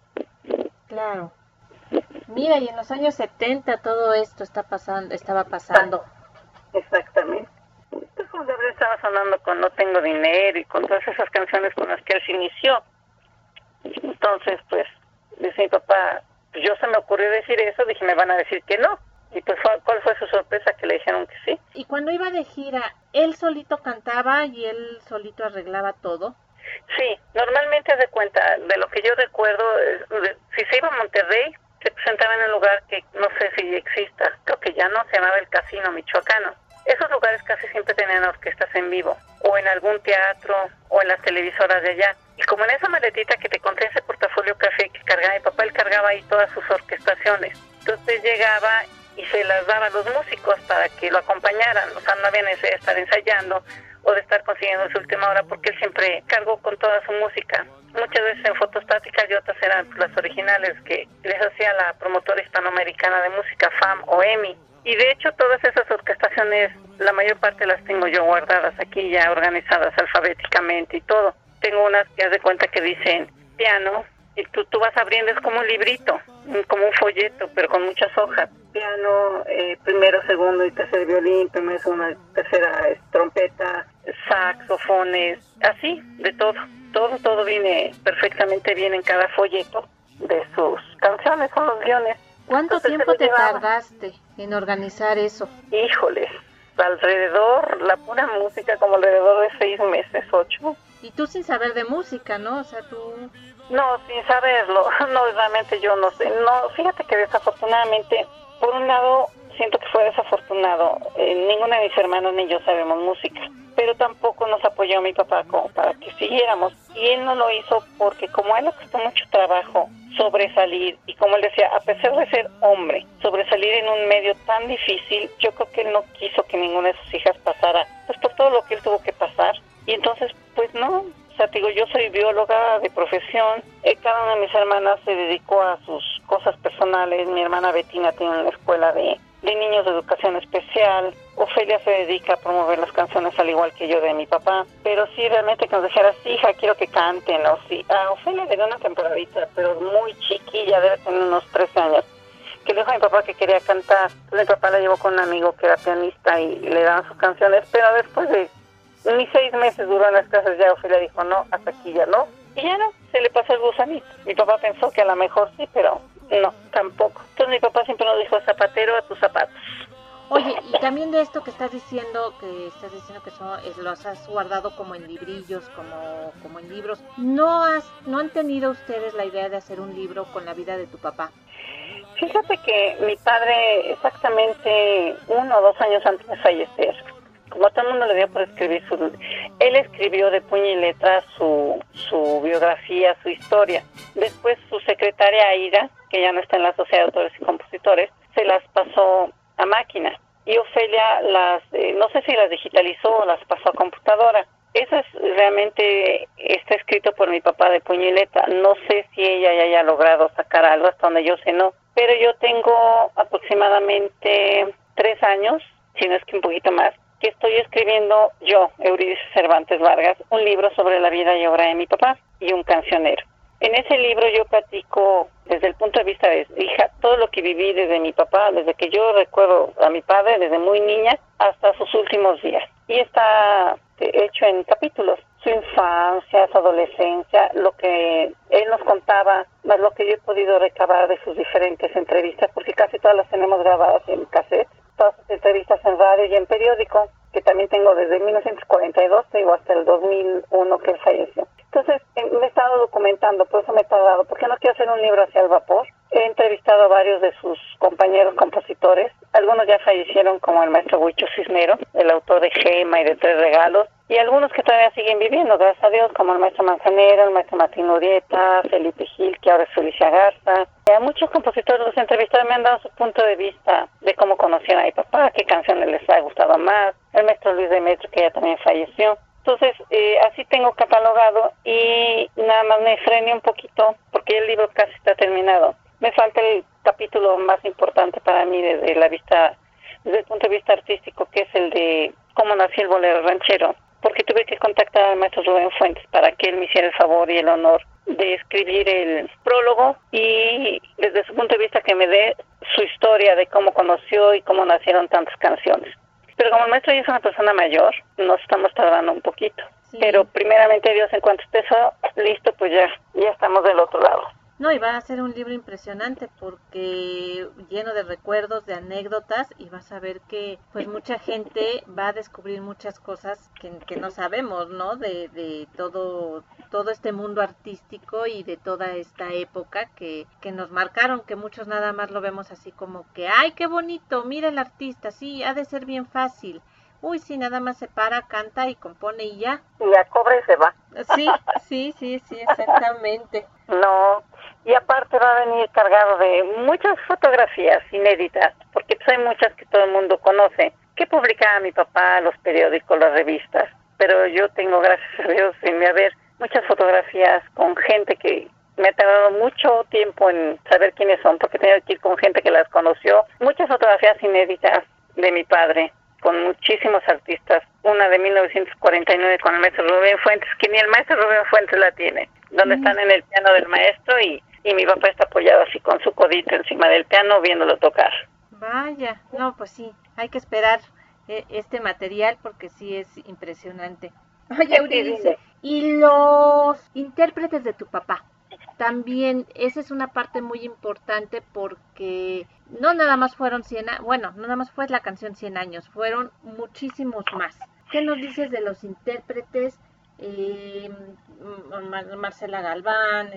[SPEAKER 6] Claro. Mira, y en los años 70 todo esto estaba pasando.
[SPEAKER 7] Exactamente. Entonces Juan Gabriel estaba sonando con No Tengo Dinero y con todas esas canciones con las que él se inició. Entonces, pues, dice mi papá, pues yo se me ocurrió decir eso, dije, me van a decir que no. Y pues, ¿cuál fue su sorpresa? Que le dijeron que sí.
[SPEAKER 6] Y cuando iba de gira, ¿él solito cantaba y él solito arreglaba todo?
[SPEAKER 7] Sí, normalmente haz de cuenta, de lo que yo recuerdo, si se iba a Monterrey, se presentaba en un lugar que no sé si exista, creo que ya no, se llamaba el Casino Michoacano. Esos lugares casi siempre tenían orquestas en vivo, o en algún teatro, o en las televisoras de allá. Y como en esa maletita que te conté, ese portafolio café que cargaba mi papá, él cargaba ahí todas sus orquestaciones. Entonces llegaba y se las daba a los músicos para que lo acompañaran. O sea, no había necesidad de estar ensayando o de estar consiguiendo su última hora, porque él siempre cargó con toda su música. Muchas veces en fotostáticas y otras eran las originales que les hacía la promotora hispanoamericana de música, FAM o EMI. Y de hecho todas esas orquestaciones, la mayor parte las tengo yo guardadas aquí ya organizadas alfabéticamente y todo. Tengo unas que haz de cuenta que dicen piano, y tú vas abriendo, es como un librito, como un folleto, pero con muchas hojas. Piano, primero, segundo y tercer violín, primero, segunda, tercera trompeta, saxofones, así, de todo. Todo viene perfectamente bien en cada folleto de sus canciones, son los guiones.
[SPEAKER 6] ¿Cuánto tiempo te tardaste en organizar eso?
[SPEAKER 7] Híjoles, alrededor, la pura música, como alrededor de 6 meses, 8.
[SPEAKER 6] Y tú sin saber de música, ¿no? O sea, tú
[SPEAKER 7] No, sin saberlo. No, realmente yo no sé. No, fíjate que desafortunadamente, por un lado, siento que fue desafortunado. Ninguna de mis hermanos ni yo sabemos música, pero tampoco nos apoyó mi papá como para que siguiéramos. Y él no lo hizo porque como a él le costó mucho trabajo sobresalir, y como él decía, a pesar de ser hombre, sobresalir en un medio tan difícil, yo creo que él no quiso que ninguna de sus hijas pasara, pues por todo lo que él tuvo que pasar. Y entonces, pues no, o sea, te digo, yo soy bióloga de profesión, cada una de mis hermanas se dedicó a sus cosas personales. Mi hermana Betina tiene una escuela de niños de educación especial. Ofelia se dedica a promover las canciones al igual que yo de mi papá. Pero sí, realmente que nos dijeras, hija, quiero que canten, o sí. A Ofelia le dio una temporadita, pero muy chiquilla, debe tener unos 13 años, que le dijo a mi papá que quería cantar. Entonces mi papá la llevó con un amigo que era pianista y le daban sus canciones, pero después de ni 6 meses duró en las clases, ya Ofelia dijo, no, hasta aquí ya no. Y ya no, se le pasó el gusanito. Mi papá pensó que a lo mejor sí, pero no, tampoco. Entonces mi papá siempre nos dijo, zapatero a tus zapatos.
[SPEAKER 6] Oye, y también de esto que estás diciendo que los has guardado como en librillos, como en libros, ¿no han tenido ustedes la idea de hacer un libro con la vida de tu papá?
[SPEAKER 7] Fíjate que mi padre, exactamente 1 o 2 años antes de fallecer, como todo el mundo le dio por escribir él escribió de puño y letra su biografía, su historia. Después su secretaria Aida, que ya no está en la Sociedad de Autores y Compositores, se las pasó a máquina. Y Ofelia no sé si las digitalizó o las pasó a computadora. Eso es realmente, está escrito por mi papá de puño y letra. No sé si ella ya haya logrado sacar algo, hasta donde yo sé no. Pero yo tengo aproximadamente 3 años, si no es que un poquito más, que estoy escribiendo yo, Eurídice Cervantes Vargas, un libro sobre la vida y obra de mi papá y un cancionero. En ese libro yo platico desde el punto de vista de hija todo lo que viví desde mi papá, desde que yo recuerdo a mi padre, desde muy niña hasta sus últimos días. Y está hecho en capítulos, su infancia, su adolescencia, lo que él nos contaba, más lo que yo he podido recabar de sus diferentes entrevistas, porque casi todas las tenemos grabadas en cassette, todas sus entrevistas en radio y en periódico, que también tengo desde 1942, digo, hasta el 2001 que él falleció. Entonces, me he estado documentando, por eso me he tardado, porque no quiero hacer un libro hacia el vapor. He entrevistado a varios de sus compañeros compositores, algunos ya fallecieron, como el maestro Huicho Cisnero, el autor de Gema y de 3 regalos, y algunos que todavía siguen viviendo, gracias a Dios, como el maestro Manzanero, el maestro Martín Urieta, Felipe Gil, que ahora es Felicia Garza. A muchos compositores los entrevistados me han dado su punto de vista de cómo conocían a mi papá, qué canciones les ha gustado más, el maestro Luis Demetrio, que ya también falleció. Entonces, así tengo catalogado y nada más me frené un poquito porque el libro casi está terminado. Me falta el capítulo más importante para mí desde el punto de vista artístico, que es el de cómo nació el bolero ranchero, porque tuve que contactar al maestro Rubén Fuentes para que él me hiciera el favor y el honor de escribir el prólogo y desde su punto de vista que me dé su historia de cómo conoció y cómo nacieron tantas canciones. Pero como el maestro ya es una persona mayor, nos estamos tardando un poquito. Sí. Pero primeramente Dios, en cuanto esté eso listo, pues ya estamos del otro lado.
[SPEAKER 6] No, y va a ser un libro impresionante porque lleno de recuerdos, de anécdotas, y vas a ver que pues mucha gente va a descubrir muchas cosas que no sabemos, ¿no? De todo este mundo artístico y de toda esta época que nos marcaron, que muchos nada más lo vemos así como que, ¡ay, qué bonito! Mira el artista, sí, ha de ser bien fácil. Uy, sí, nada más se para, canta y compone y ya.
[SPEAKER 7] Y ya cobra y se va.
[SPEAKER 6] Sí, exactamente.
[SPEAKER 7] No, y aparte va a venir cargado de muchas fotografías inéditas, porque pues hay muchas que todo el mundo conoce, que publicaba mi papá, los periódicos, las revistas, pero yo tengo, gracias a Dios, en mi haber, muchas fotografías con gente que me ha tardado mucho tiempo en saber quiénes son, porque he tenido que ir con gente que las conoció, muchas fotografías inéditas de mi padre, con muchísimos artistas, una de 1949 con el maestro Rubén Fuentes, que ni el maestro Rubén Fuentes la tiene, donde están en el piano del maestro y mi papá está apoyado así con su codito encima del piano viéndolo tocar.
[SPEAKER 6] Vaya, no, pues sí, hay que esperar este material porque sí es impresionante. Oye, Eurídice, ¿y los intérpretes de tu papá? También, esa es una parte muy importante porque no nada más fueron no nada más fue la canción 100 años, fueron muchísimos más. ¿Qué nos dices de los intérpretes Marcela Galván,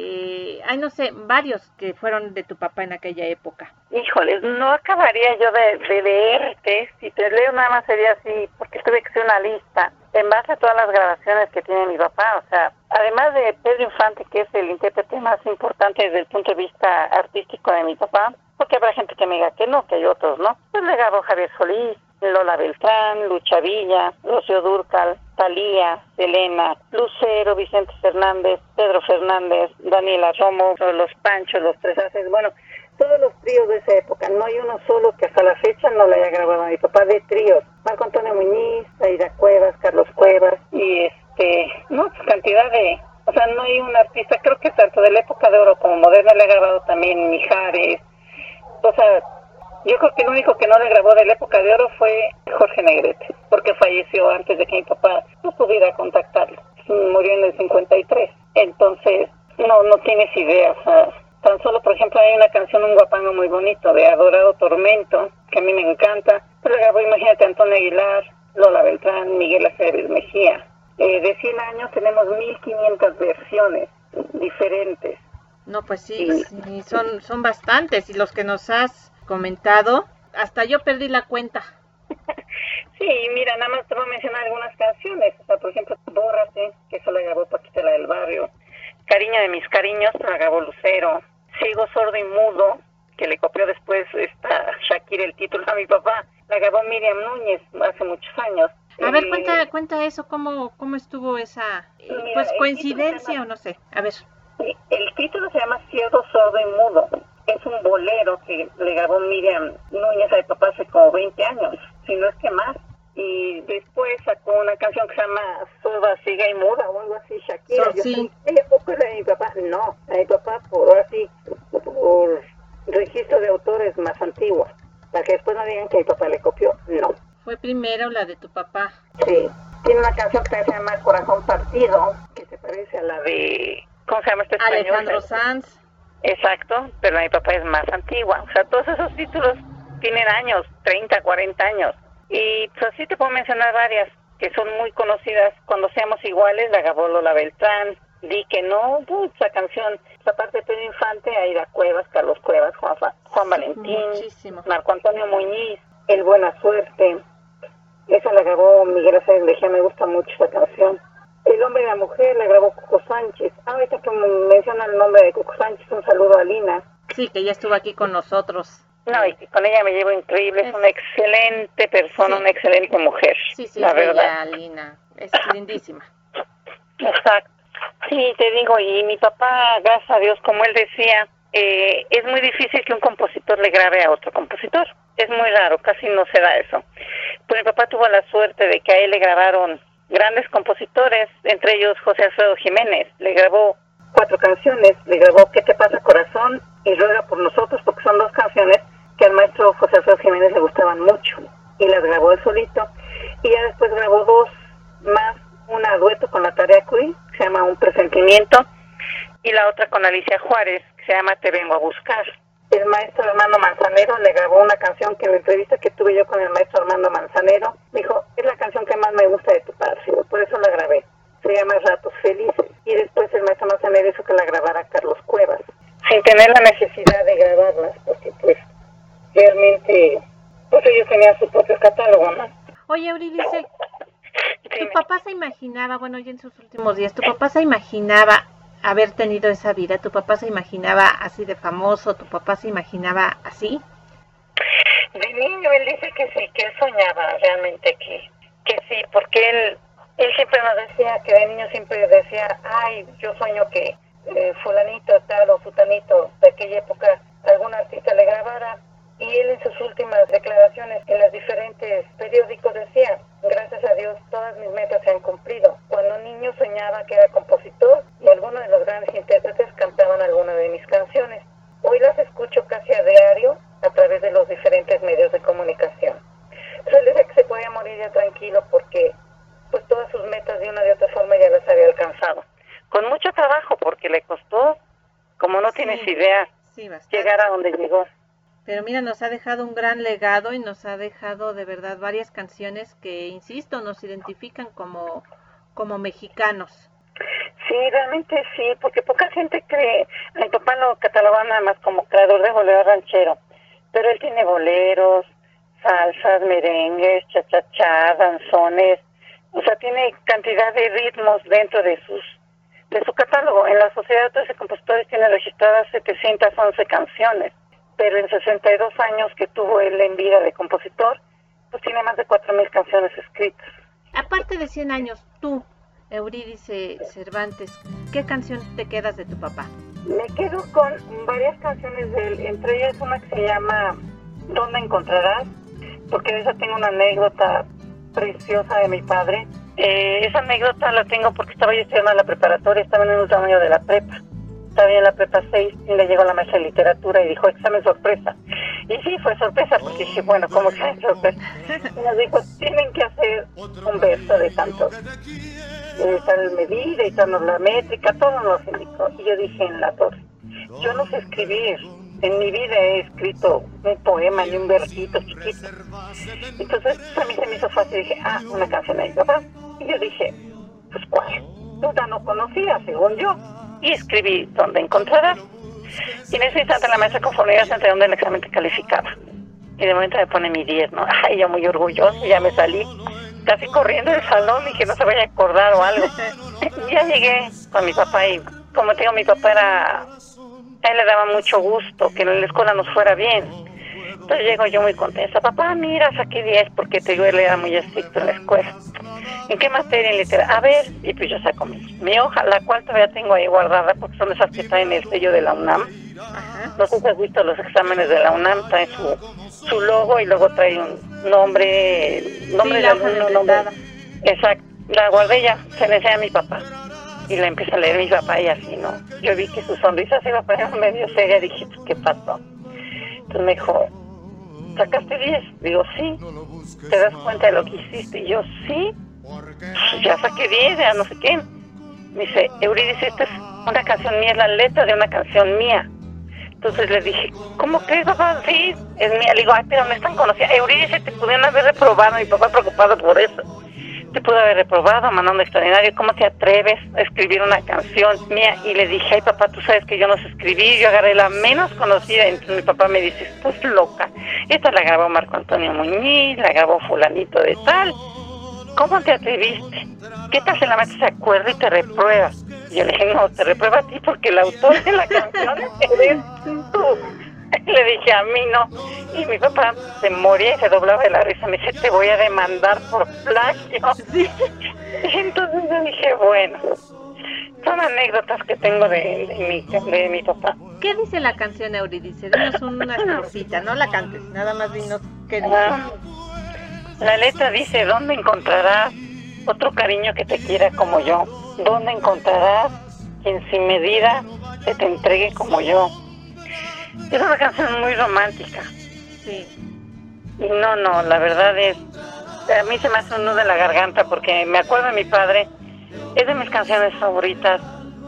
[SPEAKER 6] no sé, varios que fueron de tu papá en aquella época.
[SPEAKER 7] Híjoles, no acabaría yo de leerte. Si te leo nada más sería así, porque tuve que hacer una lista en base a todas las grabaciones que tiene mi papá. O sea, además de Pedro Infante, que es el intérprete más importante desde el punto de vista artístico de mi papá, porque habrá gente que me diga que no, que hay otros, ¿no? Pues le grabó Javier Solís, Lola Beltrán, Lucha Villa, Rocío Dúrcal, Thalía, Selena, Lucero, Vicente Fernández, Pedro Fernández, Daniela Romo, Los Panchos, Los Tres Haces, bueno, todos los tríos de esa época. No hay uno solo que hasta la fecha no le haya grabado a mi papá, de tríos. Marco Antonio Muñiz, Aida Cuevas, Carlos Cuevas, y cantidad de... O sea, no hay un artista, creo que tanto de la época de oro como moderna le ha grabado también Mijares. O sea, yo creo que el único que no le grabó de la época de oro fue Jorge Negrete, porque falleció antes de que mi papá no pudiera contactarlo. Murió en el 53. Entonces, no tienes idea. O sea, tan solo, por ejemplo, hay una canción, un guapango muy bonito, de Adorado Tormento, que a mí me encanta. Pero le grabó, imagínate, Antonio Aguilar, Lola Beltrán, Miguel Aceves Mejía. De 100 años tenemos 1500 versiones diferentes.
[SPEAKER 6] No, pues sí, son bastantes, y los que nos has comentado, hasta yo perdí la cuenta.
[SPEAKER 7] Sí, mira, nada más te voy a mencionar algunas canciones. O sea, por ejemplo, Bórrate, que eso la grabó Paquita, la del Barrio. Cariño de mis cariños, la grabó Lucero. Ciego, sordo y mudo, que le copió después Shakira el título a mi papá, la grabó Miriam Núñez hace muchos años.
[SPEAKER 6] A ver, cuenta eso, ¿cómo estuvo esa coincidencia o no sé? A ver.
[SPEAKER 7] El título se llama Ciego, sordo y mudo. Es un bolero que le grabó Miriam Núñez a mi papá hace como 20 años, si no es que más. Y después sacó una canción que se llama Sorda, Ciega y Muda o algo así, Shakira. ¿Ella poco era de mi papá? No, a mi papá por registro de autores más antiguo, para que después no digan que mi papá le copió. No.
[SPEAKER 6] Fue primero la de tu papá.
[SPEAKER 7] Sí. Tiene una canción que se llama Corazón Partido, que se parece a la de... ¿Cómo se llama este español?
[SPEAKER 6] Alejandro Sanz.
[SPEAKER 7] Exacto, pero mi papá es más antigua. O sea, todos esos títulos tienen años, 30, 40 años. Y pues así te puedo mencionar varias que son muy conocidas. Cuando seamos iguales, la grabó Lola Beltrán. Di que no, esa canción. Aparte de Pedro Infante, Aida Cuevas, Carlos Cuevas, Juan Valentín,
[SPEAKER 6] muchísimo.
[SPEAKER 7] Marco Antonio Muñiz, El Buena Suerte. Esa la grabó Miguel Aceves Mejía, me gusta mucho esa canción. El Hombre y la Mujer la grabó Cuco Sánchez. Ahorita que menciona el nombre de Cuco Sánchez, un saludo a Lina.
[SPEAKER 6] Sí, que ya estuvo aquí con nosotros.
[SPEAKER 7] No, y con ella me llevo increíble, es una excelente persona, sí. Una excelente mujer.
[SPEAKER 6] Sí,
[SPEAKER 7] la verdad.
[SPEAKER 6] Lina, es lindísima.
[SPEAKER 7] Exacto. Sí, te digo, y mi papá, gracias a Dios, como él decía, es muy difícil que un compositor le grabe a otro compositor. Es muy raro, casi no se da eso. Pues mi papá tuvo la suerte de que a él le grabaron grandes compositores, entre ellos José Alfredo Jiménez. Le grabó 4 canciones, le grabó ¿Qué te pasa, corazón? Y Ruega por nosotros, porque son 2 canciones que al maestro José Alfredo Jiménez le gustaban mucho, y las grabó él solito. Y ya después grabó 2 más, una dueto con Natalia Cui, que se llama Un Presentimiento, y la otra con Alicia Juárez, que se llama Te Vengo a Buscar. El maestro Armando Manzanero le grabó una canción que en la entrevista que tuve yo con el maestro Armando Manzanero, me dijo, es la canción que más me gusta de tu padre, por eso la grabé. Se llama Ratos Felices. Y después el maestro Manzanero hizo que la grabara Carlos Cuevas, sin tener la necesidad de grabarlas, porque pues realmente pues ellos tenían su propio catálogo, ¿no?
[SPEAKER 6] Oye, Euridice, ¿tu papá se imaginaba, bueno, ya en sus últimos días, tu papá se imaginaba haber tenido esa vida? ¿Tu papá se imaginaba así de famoso? ¿Tu papá se imaginaba así?
[SPEAKER 7] De niño él dice que sí, que él soñaba realmente que sí, porque él siempre nos decía, que de niño siempre decía, ay, yo sueño que fulanito tal o futanito de aquella época algún artista le grabara. Y él en sus últimas declaraciones en los diferentes periódicos decía, gracias a Dios todas mis metas se han cumplido. Cuando niño soñaba que era compositor y algunos de los grandes intérpretes cantaban alguna de mis canciones. Hoy las escucho casi a diario a través de los diferentes medios de comunicación. Entonces él decía que se podía morir ya tranquilo porque pues todas sus metas de una de otra forma ya las había alcanzado. Con mucho trabajo porque le costó, como no tienes idea, llegar a donde llegó.
[SPEAKER 6] Pero mira, nos ha dejado un gran legado y nos ha dejado de verdad varias canciones que, insisto, nos identifican como como mexicanos.
[SPEAKER 7] Sí, realmente sí, porque poca gente cree. A mi papá lo catalogan nada más como creador de bolero ranchero, pero él tiene boleros, salsas, merengues, cha-cha-cha, danzones, o sea, tiene cantidad de ritmos dentro de su catálogo. En la Sociedad de Autores y Compositores tiene registradas 711 canciones, pero en 62 años que tuvo él en vida de compositor, pues tiene más de 4,000 canciones escritas.
[SPEAKER 6] Aparte de 100 años, tú, Eurídice Cervantes, ¿qué canción te quedas de tu papá?
[SPEAKER 7] Me quedo con varias canciones de él, entre ellas una que se llama ¿Dónde encontrarás? Porque de esa tengo una anécdota preciosa de mi padre. Esa anécdota la tengo porque estaba yo estudiando en la preparatoria, estaba en el último año de la prepa. Estaba en la prepa 6 y le llegó la maestra de literatura y dijo, examen sorpresa. Y sí, fue sorpresa, porque dije, bueno, ¿cómo que es sorpresa? Y nos dijo, tienen que hacer un verso de tantos. Tal medida y tal la métrica, todo nos indicó. Y yo dije en la torre, yo no sé escribir. En mi vida he escrito un poema ni un versito chiquito. Entonces a mí se me hizo fácil. Dije, una canción de mi papá. Y yo dije, pues ¿cuál? Duda no conocía, según yo. Y escribí ¿Dónde encontrarás? Y en ese instante la maestra conformidad se enteró del examen que calificaba. Y de momento me pone mi 10, ¿no? Ay, yo muy orgulloso, ya me salí casi corriendo del salón y que no se vaya a acordar o algo. Y ya llegué con mi papá y, como te digo, mi papá a él le daba mucho gusto que en la escuela nos fuera bien. Entonces llego yo muy contenta. Papá, mira, saqué 10 porque te digo, él era muy estricto en la escuela. ¿En qué materia? En literatura. A ver, y pues yo saco mi hoja, la cual todavía tengo ahí guardada porque son esas que traen el sello de la UNAM. No sé si has visto los exámenes de la UNAM, traen su logo y luego trae un nombre
[SPEAKER 6] Sí,
[SPEAKER 7] de alumno, nombre. Exacto, la guardé ya, se le enseña a mi papá. Y la empecé a leer mi papá y así, ¿no? Yo vi que su sonrisa se iba a poner medio seria y dije, pues, ¿qué pasó? Entonces me dijo, ¿sacaste 10? Digo, sí. ¿Te das cuenta de lo que hiciste? Y yo, sí. Pues ya saqué 10, ya no sé qué. Me dice, Eurídice, esta es una canción mía, es la letra de una canción mía. Entonces le dije, ¿cómo crees, papá? Sí, es mía. Le digo, ay, pero no es tan conocida. Eurídice, te pudieron haber reprobado. Mi papá preocupado por eso. Te pudo haber reprobado, mandando un extraordinario. ¿Cómo te atreves a escribir una canción mía? Y le dije, ay, papá, tú sabes que yo no sé escribir. Yo agarré la menos conocida. Entonces mi papá me dice, estás loca. Esta la grabó Marco Antonio Muñiz, la grabó fulanito de tal. ¿Cómo te atreviste? ¿Qué tal si la maestra se acuerda y te reprueba? Y yo le dije, no, te reprueba a ti porque el autor de la canción eres tú. Le dije, a mí no. Y mi papá se moría y se doblaba de la risa. Me dice, te voy a demandar por plagio. Sí. Y entonces yo dije, bueno, son anécdotas que tengo de mi papá.
[SPEAKER 6] ¿Qué dice la canción, Eurídice? Dinos una estrofita, no la cantes, nada más dinos qué dice.
[SPEAKER 7] La letra dice, ¿dónde encontrarás otro cariño que te quiera como yo? ¿Dónde encontrarás quien sin medida se te entregue como yo? Es una canción muy romántica.
[SPEAKER 6] Sí.
[SPEAKER 7] Y no, la verdad es, a mí se me hace un nudo en la garganta porque me acuerdo de mi padre, es de mis canciones favoritas.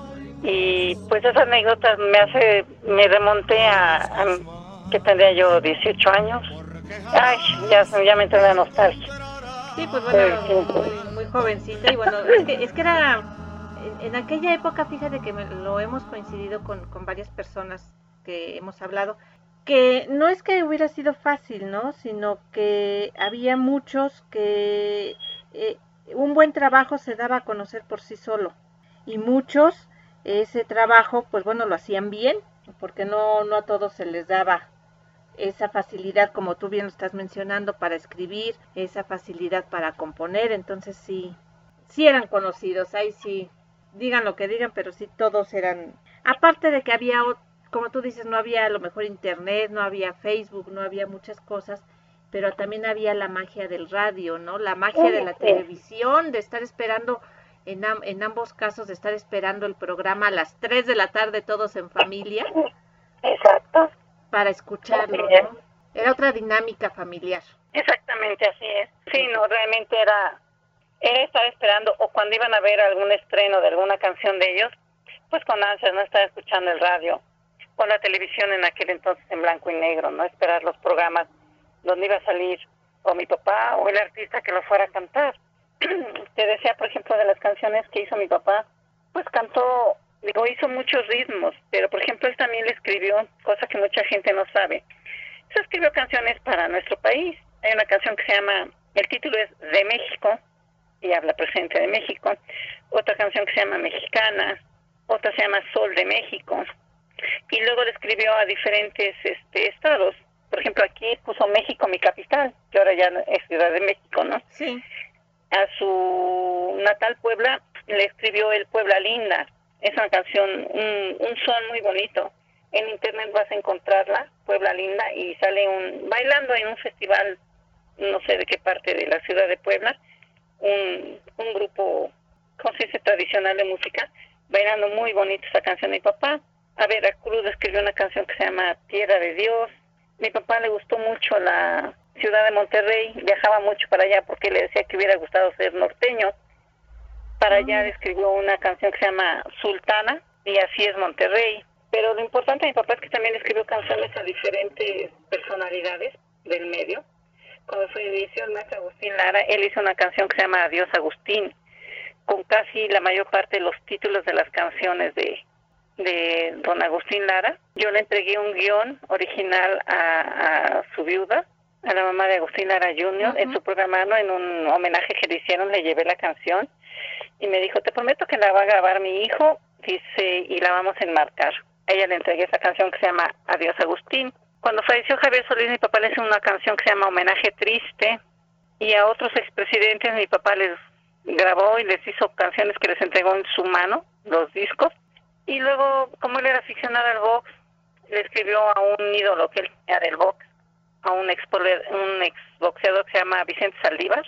[SPEAKER 7] Y pues esas anécdotas me remonté a que tendría yo 18 años. Ay, ya me entró la nostalgia.
[SPEAKER 6] Sí, pues bueno, muy jovencita y bueno, es que era, en aquella época, fíjate que lo hemos coincidido con varias personas que hemos hablado, que no es que hubiera sido fácil, ¿no? Sino que había muchos que un buen trabajo se daba a conocer por sí solo y muchos ese trabajo, pues bueno, lo hacían bien, porque no a todos se les daba esa facilidad, como tú bien lo estás mencionando, para escribir, esa facilidad para componer. Entonces sí eran conocidos, ahí sí, digan lo que digan, pero sí todos eran, aparte de que había, como tú dices, no había a lo mejor internet, no había Facebook, no había muchas cosas, pero también había la magia del radio, ¿no? La magia de la televisión, de estar esperando, en ambos casos, de estar esperando el programa a las 3 de la tarde, todos en familia.
[SPEAKER 7] Exacto.
[SPEAKER 6] Para escucharlo, ¿no? Era otra dinámica familiar.
[SPEAKER 7] Exactamente, así es. Sí, no, realmente era estar esperando, o cuando iban a ver algún estreno de alguna canción de ellos, pues con ansias, no estar escuchando el radio, con la televisión en aquel entonces en blanco y negro, no esperar los programas donde iba a salir o mi papá o el artista que lo fuera a cantar. te decía, por ejemplo, de las canciones que hizo mi papá, pues cantó, hizo muchos ritmos, pero por ejemplo él también le escribió, cosa que mucha gente no sabe. Se escribió canciones para nuestro país. Hay una canción que se llama, el título es De México, y habla presente de México. Otra canción que se llama Mexicana, otra se llama Sol de México. Y luego le escribió a diferentes estados. Por ejemplo, aquí puso México, mi capital, que ahora ya es Ciudad de México, ¿no?
[SPEAKER 6] Sí.
[SPEAKER 7] A su natal Puebla le escribió el Puebla Linda. Es una canción, un son muy bonito. En internet vas a encontrarla, Puebla Linda, y sale bailando en un festival, no sé de qué parte de la ciudad de Puebla, un grupo, ¿cómo se dice?, tradicional de música, bailando muy bonito esa canción de mi papá. A Veracruz escribió una canción que se llama Tierra de Dios. Mi papá le gustó mucho la ciudad de Monterrey, viajaba mucho para allá porque le decía que hubiera gustado ser norteño. Para allá escribió una canción que se llama Sultana, y así es Monterrey. Pero lo importante de mi papá es que también escribió canciones a diferentes personalidades del medio. Cuando falleció el maestro Agustín Lara, él hizo una canción que se llama Adiós Agustín, con casi la mayor parte de los títulos de las canciones de don Agustín Lara. Yo le entregué un guión original a su viuda, a la mamá de Agustín Lara Jr., en su propia mano, en un homenaje que le hicieron, le llevé la canción, y me dijo, te prometo que la va a grabar mi hijo, dice, y la vamos a enmarcar. A ella le entregué esa canción que se llama Adiós Agustín. Cuando falleció Javier Solís, mi papá le hizo una canción que se llama Homenaje Triste, y a otros expresidentes mi papá les grabó y les hizo canciones que les entregó en su mano, los discos. Y luego, como él era aficionado al box, le escribió a un ídolo que él tenía del box, a un ex boxeador que se llama Vicente Saldívar,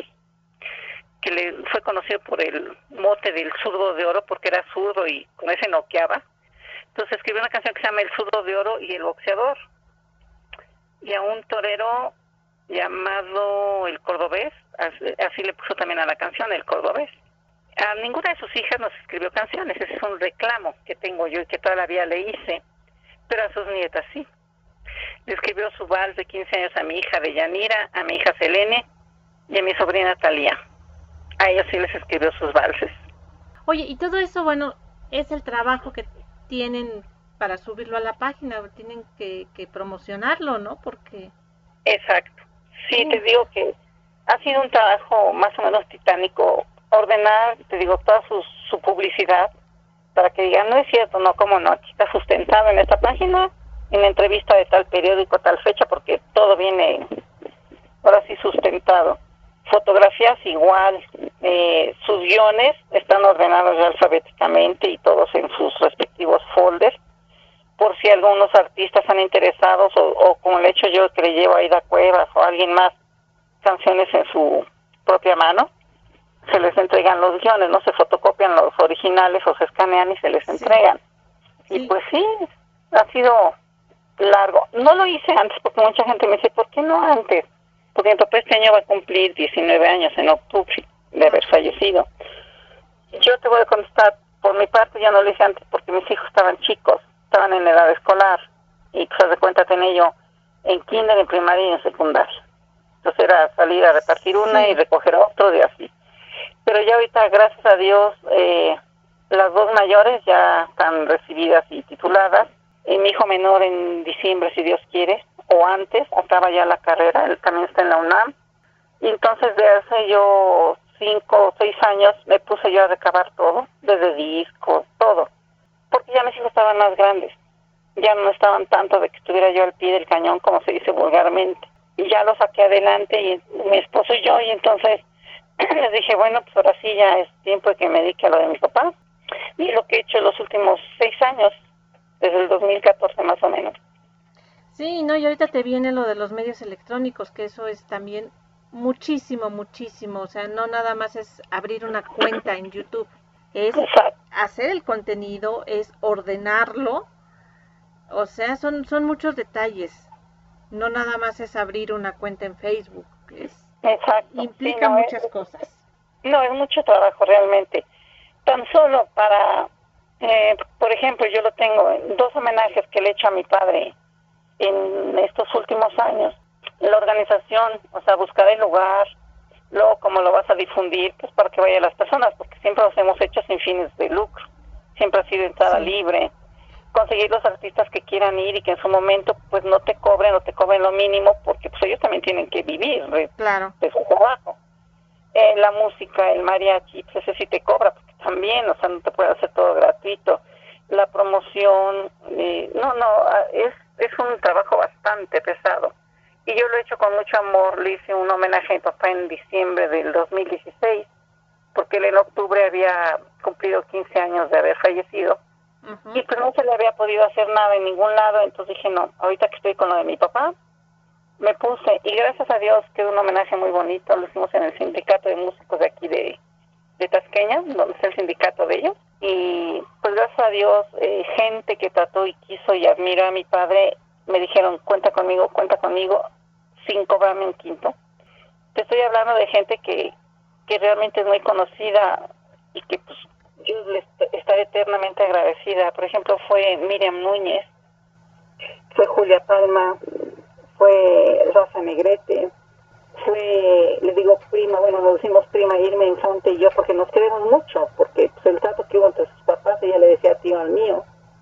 [SPEAKER 7] que le fue conocido por el mote del zurdo de oro, porque era zurdo y con ese noqueaba. Entonces escribió una canción que se llama El zurdo de oro y el boxeador. Y a un torero llamado El Cordobés, así le puso también a la canción, El Cordobés. A ninguna de sus hijas nos escribió canciones, ese es un reclamo que tengo yo y que toda la vida le hice, pero a sus nietas sí. Le escribió su vals de 15 años a mi hija Deyanira, a mi hija Selene y a mi sobrina Talía. A ellos sí les escribió sus valses.
[SPEAKER 6] Oye, y todo eso, bueno, es el trabajo que tienen para subirlo a la página, tienen que promocionarlo, ¿no? Porque...
[SPEAKER 7] Exacto. Sí, te digo que ha sido un trabajo más o menos titánico, ordenar, te digo, toda su publicidad, para que digan, no es cierto, no, cómo no, aquí está sustentado en esta página, en la entrevista de tal periódico, tal fecha, porque todo viene, ahora sí, sustentado. Fotografías igual, sus guiones están ordenados ya alfabéticamente y todos en sus respectivos folders, por si algunos artistas están interesados, o como le he hecho yo, que le llevo a Aida Cuevas o a alguien más, canciones en su propia mano, se les entregan los guiones, no se fotocopian los originales o se escanean y se les entregan. Sí. Y pues sí, ha sido largo. No lo hice antes porque mucha gente me dice, ¿por qué no antes? Porque mi papá este año va a cumplir 19 años en octubre de haber fallecido. Yo te voy a contestar, por mi parte ya no lo hice antes porque mis hijos estaban chicos, estaban en edad escolar, y pues de cuenta tenía yo en kinder, en primaria y en secundaria. Entonces era salir a repartir una y recoger otro de así. Pero ya ahorita, gracias a Dios, las dos mayores ya están recibidas y tituladas. Y mi hijo menor en diciembre, si Dios quiere, o antes, acaba ya la carrera, él también está en la UNAM. Y entonces de hace yo 5 o 6 años me puse yo a recabar todo, desde discos, todo. Porque ya mis hijos estaban más grandes, ya no estaban tanto de que estuviera yo al pie del cañón, como se dice vulgarmente. Y ya lo saqué adelante, y mi esposo y yo, y entonces les dije, bueno, pues ahora sí ya es tiempo de que me dedique a lo de mi papá. Y lo que he hecho los últimos 6 años, desde el 2014 más o menos.
[SPEAKER 6] Sí, no, y ahorita te viene lo de los medios electrónicos, que eso es también muchísimo, o sea, no nada más es abrir una cuenta en YouTube, es hacer el contenido, es ordenarlo, o sea, son muchos detalles, no nada más es abrir una cuenta en Facebook, implica muchas cosas.
[SPEAKER 7] No, es mucho trabajo realmente, tan solo para, por ejemplo, yo lo tengo en 2 homenajes que le he hecho a mi padre en estos últimos años. La organización, o sea, buscar el lugar, Luego, ¿cómo lo vas a difundir? Pues para que vayan las personas, porque siempre los hemos hecho sin fines de lucro. Siempre ha sido entrada libre. Conseguir los artistas que quieran ir y que en su momento pues no te cobren o te cobren lo mínimo, porque pues ellos también tienen que vivir de su trabajo. La música, el mariachi, pues ese sí te cobra, porque también, o sea, no te puede hacer todo gratuito. La promoción, es un trabajo bastante pesado. Y yo lo he hecho con mucho amor. Le hice un homenaje a mi papá en diciembre del 2016, porque él en octubre había cumplido 15 años de haber fallecido. Y pues no se le había podido hacer nada en ningún lado. Entonces dije, no, ahorita que estoy con lo de mi papá, me puse, y gracias a Dios quedó un homenaje muy bonito. Lo hicimos en el sindicato de músicos de aquí de Tasqueña, donde está el sindicato de ellos. Y pues gracias a Dios, gente que trató y quiso y admiró a mi padre, me dijeron, cuenta conmigo, sin cobrarme un quinto. Te estoy hablando de gente que realmente es muy conocida y que pues yo les estaré eternamente agradecida. Por ejemplo, fue Miriam Núñez, fue Julia Palma, fue Rafa Negrete, fue, les digo prima, bueno, nos decimos prima Irma Infante y yo, porque nos queremos mucho, porque pues, el trato que hubo entre sus papás, ella le decía tío al mío.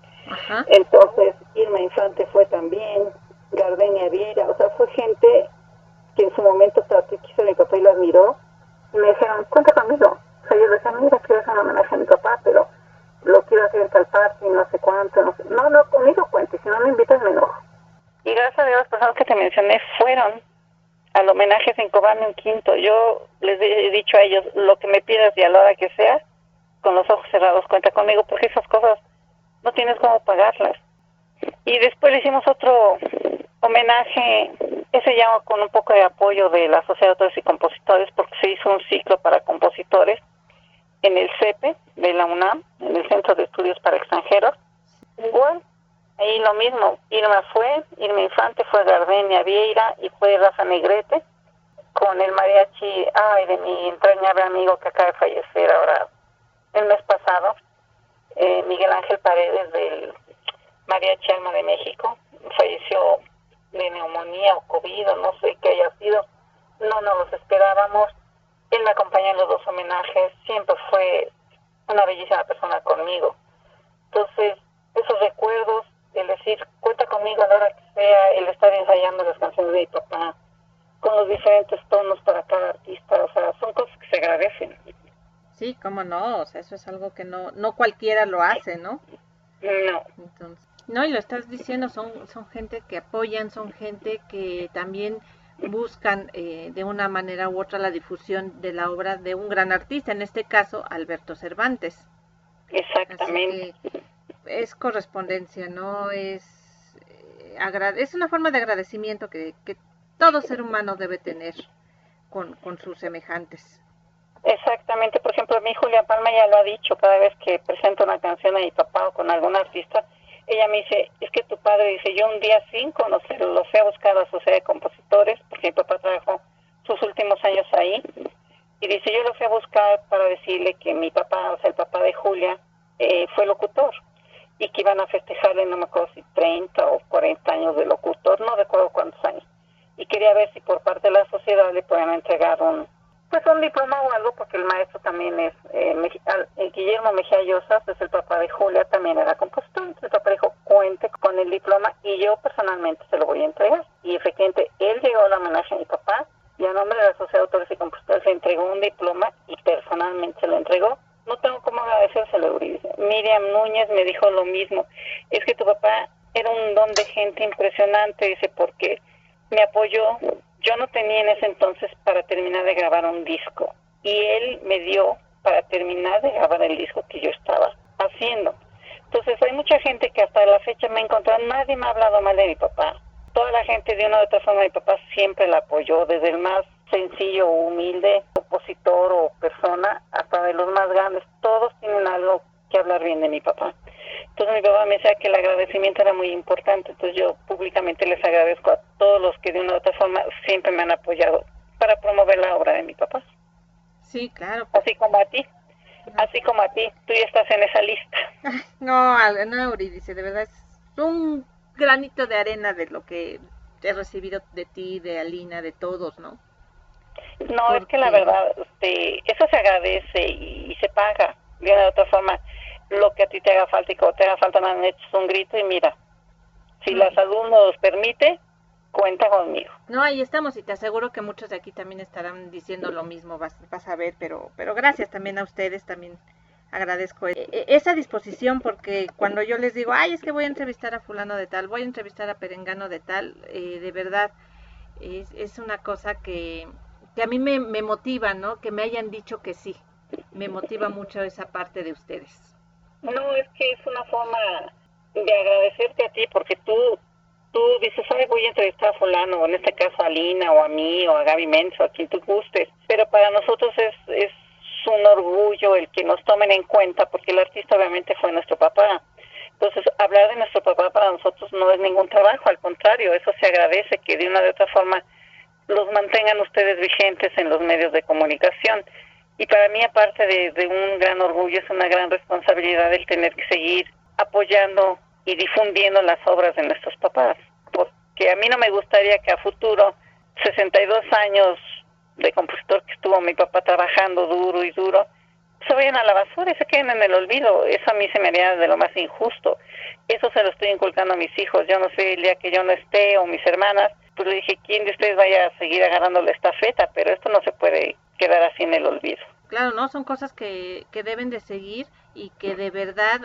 [SPEAKER 7] Entonces Irma Infante fue también, Gardenia Vieira, o sea, fue gente que en su momento trató y quiso a mi papá y lo admiró, y me dijeron, cuenta conmigo. O sea, yo le decía, mira, quiero hacer un homenaje a mi papá, pero lo quiero hacer en tal parte y no sé cuánto, no sé. No, conmigo cuente, si no me invitas me enojo. Y gracias a Dios, las personas que te mencioné fueron al homenaje sin cobrarme un quinto. Yo les he dicho a ellos, lo que me pidas y a la hora que sea, con los ojos cerrados, cuenta conmigo, porque esas cosas no tienes cómo pagarlas. Y después le hicimos otro homenaje, ese ya con un poco de apoyo de la Sociedad de Autores y Compositores, porque se hizo un ciclo para compositores en el CEPE de la UNAM, en el Centro de Estudios para Extranjeros. Igual, ahí lo mismo, Irma Infante, fue Gardenia Vieira y fue Rafa Negrete, con el mariachi, de mi entrañable amigo que acaba de fallecer ahora el mes pasado, Miguel Ángel Paredes del Mariachi Alma de México. Falleció de neumonía o COVID, o no sé qué haya sido. No los esperábamos. Él me acompañó en los dos homenajes, siempre fue una bellísima persona conmigo. Entonces, esos recuerdos, el decir, cuenta conmigo a la hora que sea, el estar ensayando las canciones de mi papá, con los diferentes tonos para cada artista, o sea, son cosas que se agradecen.
[SPEAKER 6] Sí, cómo no, o sea, eso es algo que no cualquiera lo hace, ¿no?
[SPEAKER 7] No.
[SPEAKER 6] Entonces, no, y lo estás diciendo, son gente que apoyan, son gente que también buscan de una manera u otra la difusión de la obra de un gran artista, en este caso Alberto Cervantes.
[SPEAKER 7] Exactamente.
[SPEAKER 6] Así que es correspondencia, ¿no? Es una forma de agradecimiento que todo ser humano debe tener con sus semejantes.
[SPEAKER 7] Exactamente, por ejemplo, a mí Julia Palma ya lo ha dicho, cada vez que presento una canción a mi papá o con algún artista, ella me dice, es que tu padre, dice, yo un día 5, no sé, lo fui a buscar a la Sociedad de Compositores, porque mi papá trabajó sus últimos años ahí, y dice, yo lo fui a buscar para decirle que mi papá, o sea, el papá de Julia, fue locutor, y que iban a festejarle, no me acuerdo si 30 o 40 años de locutor, no recuerdo cuántos años, y quería ver si por parte de la sociedad le podían entregar un diploma o algo, porque el maestro también es Guillermo Mejía Llosas, es el papá de Julia, también era compositor. Entonces el papá dijo, cuente con el diploma y yo personalmente se lo voy a entregar. Y efectivamente él llegó al homenaje a mi papá y a nombre de la Sociedad de Autores y Compositores le entregó un diploma y personalmente se lo entregó. No tengo cómo agradecérselo, Euridice. Miriam Núñez me dijo lo mismo, es que tu papá era un don de gente impresionante, dice, porque me apoyó. Yo no tenía en ese entonces para terminar de grabar un disco y él me dio para terminar de grabar el disco que yo estaba haciendo. Entonces hay mucha gente que hasta la fecha me ha encontrado, nadie me ha hablado mal de mi papá. Toda la gente de una u otra forma mi papá siempre la apoyó, desde el más sencillo o humilde opositor o persona hasta de los más grandes. Todos tienen algo que hablar bien de mi papá. Entonces mi papá me decía que el agradecimiento era muy importante, entonces yo públicamente les agradezco a todos los que de una u otra forma siempre me han apoyado para promover la obra de mi papá.
[SPEAKER 6] Sí, claro.
[SPEAKER 7] Así como a ti, tú ya estás en esa lista.
[SPEAKER 6] No, Euridice, de verdad es un granito de arena de lo que he recibido de ti, de Alina, de todos, ¿no?
[SPEAKER 7] No, es que la verdad, eso se agradece y se paga de una u otra forma. Lo que a ti te haga falta y como te haga falta, me han hecho un grito y mira, si la salud nos permite, cuenta conmigo.
[SPEAKER 6] No, ahí estamos y te aseguro que muchos de aquí también estarán diciendo lo mismo, vas a ver, pero gracias también a ustedes, también agradezco esa disposición, porque cuando yo les digo, ay, es que voy a entrevistar a fulano de tal, voy a entrevistar a perengano de tal, de verdad, es una cosa que a mí me motiva, ¿no? Que me hayan dicho que sí, me motiva mucho esa parte de ustedes.
[SPEAKER 7] No, es que es una forma de agradecerte a ti, porque tú dices, ay, voy a entrevistar a fulano, o en este caso a Lina, o a mí, o a Gaby Menz, o a quien tú gustes, pero para nosotros es un orgullo el que nos tomen en cuenta, porque el artista obviamente fue nuestro papá. Entonces, hablar de nuestro papá para nosotros no es ningún trabajo, al contrario, eso se agradece, que de una u otra forma los mantengan ustedes vigentes en los medios de comunicación. Y para mí, aparte de un gran orgullo, es una gran responsabilidad el tener que seguir apoyando y difundiendo las obras de nuestros papás, porque a mí no me gustaría que a futuro, 62 años de compositor que estuvo mi papá trabajando duro y duro, se vayan a la basura y se queden en el olvido. Eso a mí se me haría de lo más injusto. Eso se lo estoy inculcando a mis hijos. Yo no sé, el día que yo no esté, o mis hermanas, pues le dije, ¿quién de ustedes vaya a seguir agarrando la estafeta? Pero esto no se puede quedar así en el olvido.
[SPEAKER 6] Claro, ¿no? Son cosas que deben de seguir y que de verdad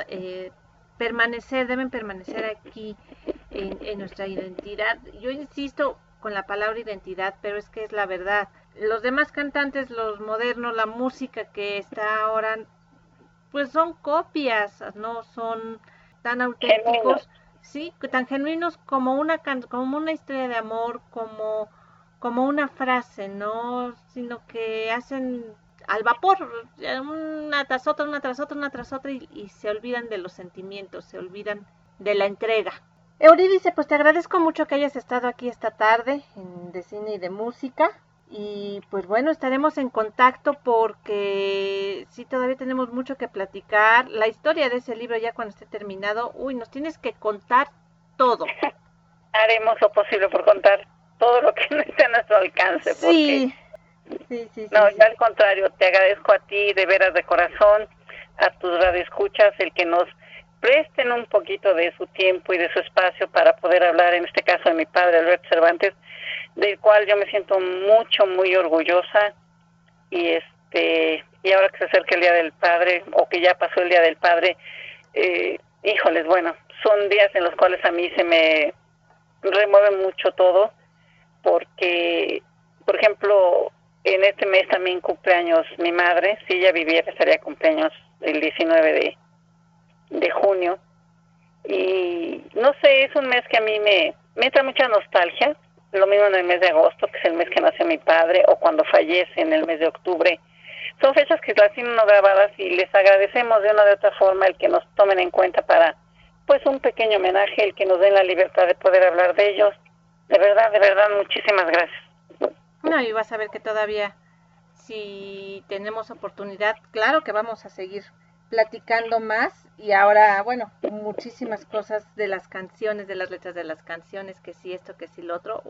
[SPEAKER 6] deben permanecer aquí en nuestra identidad. Yo insisto con la palabra identidad, pero es que es la verdad. Los demás cantantes, los modernos, la música que está ahora, pues son copias, no son tan auténticos, sí, tan genuinos como una historia de amor, como una frase, no, sino que hacen al vapor, una tras otra, y se olvidan de los sentimientos, se olvidan de la entrega. Eurídice, pues te agradezco mucho que hayas estado aquí esta tarde de cine y de música, y pues bueno, estaremos en contacto porque sí, todavía tenemos mucho que platicar. La historia de ese libro ya cuando esté terminado, nos tienes que contar todo.
[SPEAKER 7] Haremos lo posible por contar todo lo que no esté a nuestro alcance.
[SPEAKER 6] Sí.
[SPEAKER 7] Porque... No, yo al contrario, te agradezco a ti de veras de corazón, a tus radioescuchas, el que nos presten un poquito de su tiempo y de su espacio para poder hablar, en este caso de mi padre, Alberto Cervantes, del cual yo me siento muy orgullosa, y ahora que se acerca el Día del Padre, o que ya pasó el Día del Padre, híjoles, bueno, son días en los cuales a mí se me remueve mucho todo, porque, por ejemplo, en este mes también cumpleaños mi madre. Si ella viviera, estaría cumpleaños el 19 de junio. Y no sé, es un mes que a mí me entra mucha nostalgia. Lo mismo en el mes de agosto, que es el mes que nació mi padre, o cuando fallece en el mes de octubre. Son fechas que las tienen no grabadas, y les agradecemos de una u otra forma el que nos tomen en cuenta para, pues, un pequeño homenaje, el que nos den la libertad de poder hablar de ellos. De verdad, muchísimas gracias.
[SPEAKER 6] No, y vas a ver que todavía, si tenemos oportunidad, claro que vamos a seguir platicando más. Y ahora, bueno, muchísimas cosas de las canciones, de las letras de las canciones, que si esto, que si lo otro.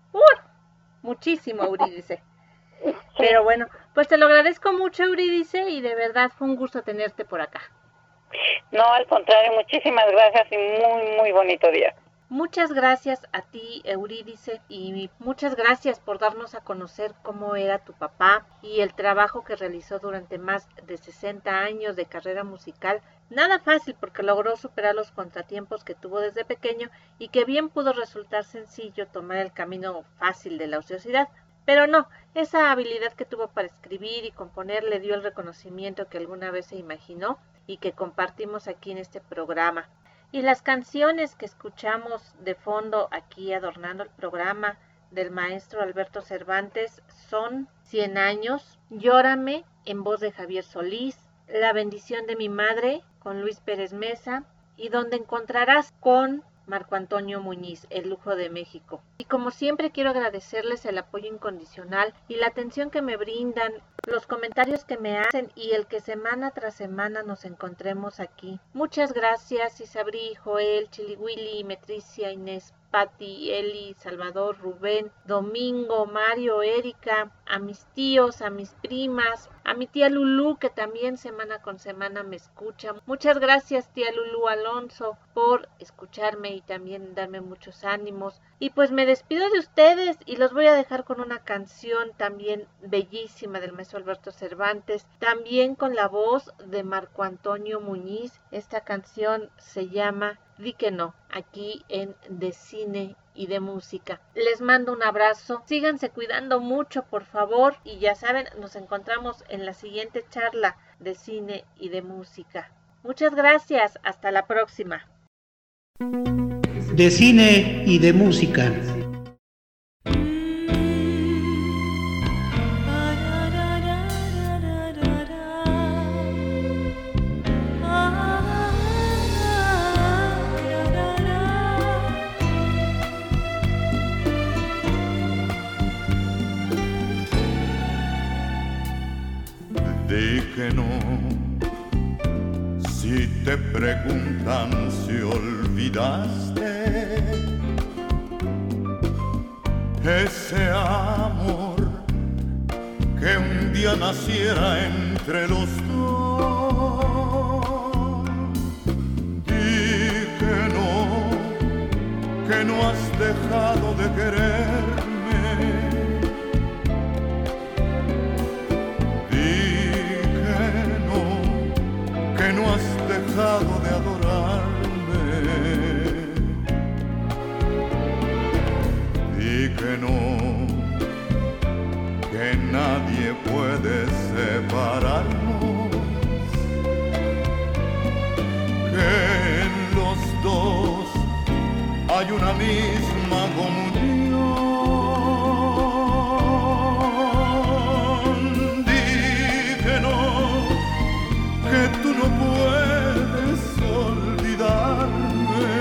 [SPEAKER 6] Muchísimo, Eurídice. Pero bueno, pues te lo agradezco mucho, Eurídice, y de verdad fue un gusto tenerte por acá.
[SPEAKER 7] No, al contrario, muchísimas gracias y muy bonito día.
[SPEAKER 6] Muchas gracias a ti, Eurídice, y muchas gracias por darnos a conocer cómo era tu papá y el trabajo que realizó durante más de 60 años de carrera musical. Nada fácil, porque logró superar los contratiempos que tuvo desde pequeño, y que bien pudo resultar sencillo tomar el camino fácil de la ociosidad. Pero no, esa habilidad que tuvo para escribir y componer le dio el reconocimiento que alguna vez se imaginó y que compartimos aquí en este programa. Y las canciones que escuchamos de fondo aquí adornando el programa del maestro Alberto Cervantes son 100 años, Llórame, en voz de Javier Solís, La bendición de mi madre, con Luis Pérez Mesa, y Donde encontrarás, con Marco Antonio Muñiz, El lujo de México. Y como siempre quiero agradecerles el apoyo incondicional y la atención que me brindan los comentarios que me hacen y el que semana tras semana nos encontremos aquí. Muchas gracias, Isabri, Joel, Chiliwili, Metricia, Inés, Pati, Eli, Salvador, Rubén, Domingo, Mario, Erika, a mis tíos, a mis primas, a mi tía Lulú, que también semana con semana me escucha. Muchas gracias, tía Lulú Alonso, por escucharme y también darme muchos ánimos. Y pues me despido de ustedes y los voy a dejar con una canción también bellísima del maestro Alberto Cervantes, también con la voz de Marco Antonio Muñiz. Esta canción se llama Di que no, aquí en De Cine y de Música. Les mando un abrazo, síganse cuidando mucho por favor y ya saben, nos encontramos en la siguiente charla de cine y de música. Muchas gracias, hasta la próxima.
[SPEAKER 4] De cine y de música.
[SPEAKER 8] Di que no, si te preguntan si olvidaste ese amor que un día naciera entre los dos. Di que no has dejado de quererme. Que no has dejado de adorarme. Di que no, que nadie puede separarnos, que en los dos hay una misma comunión. Di que no, que tú no puedes olvidarme.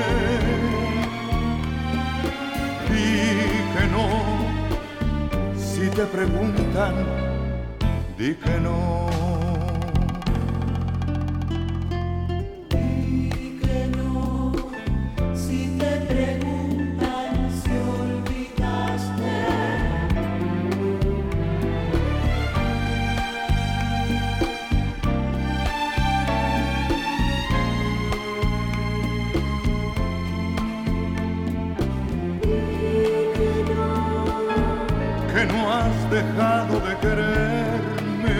[SPEAKER 8] Di que no, si te preguntan, di que no.
[SPEAKER 9] Di que no, si te preguntan si olvidaste.
[SPEAKER 8] Que no has dejado de quererme.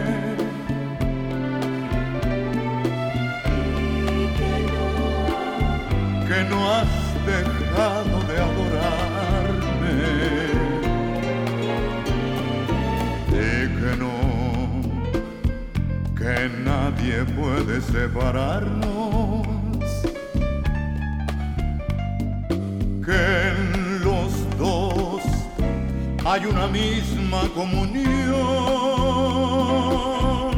[SPEAKER 8] Que no has dejado de adorarme. Di que no, que nadie puede separarnos, que en los dos hay una misma comunión.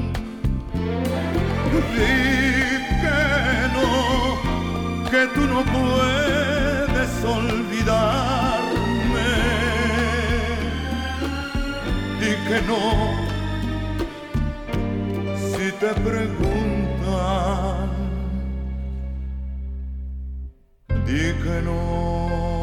[SPEAKER 8] Di que no, que tú no puedes olvidarme. Di que no, si te preguntan, di que no.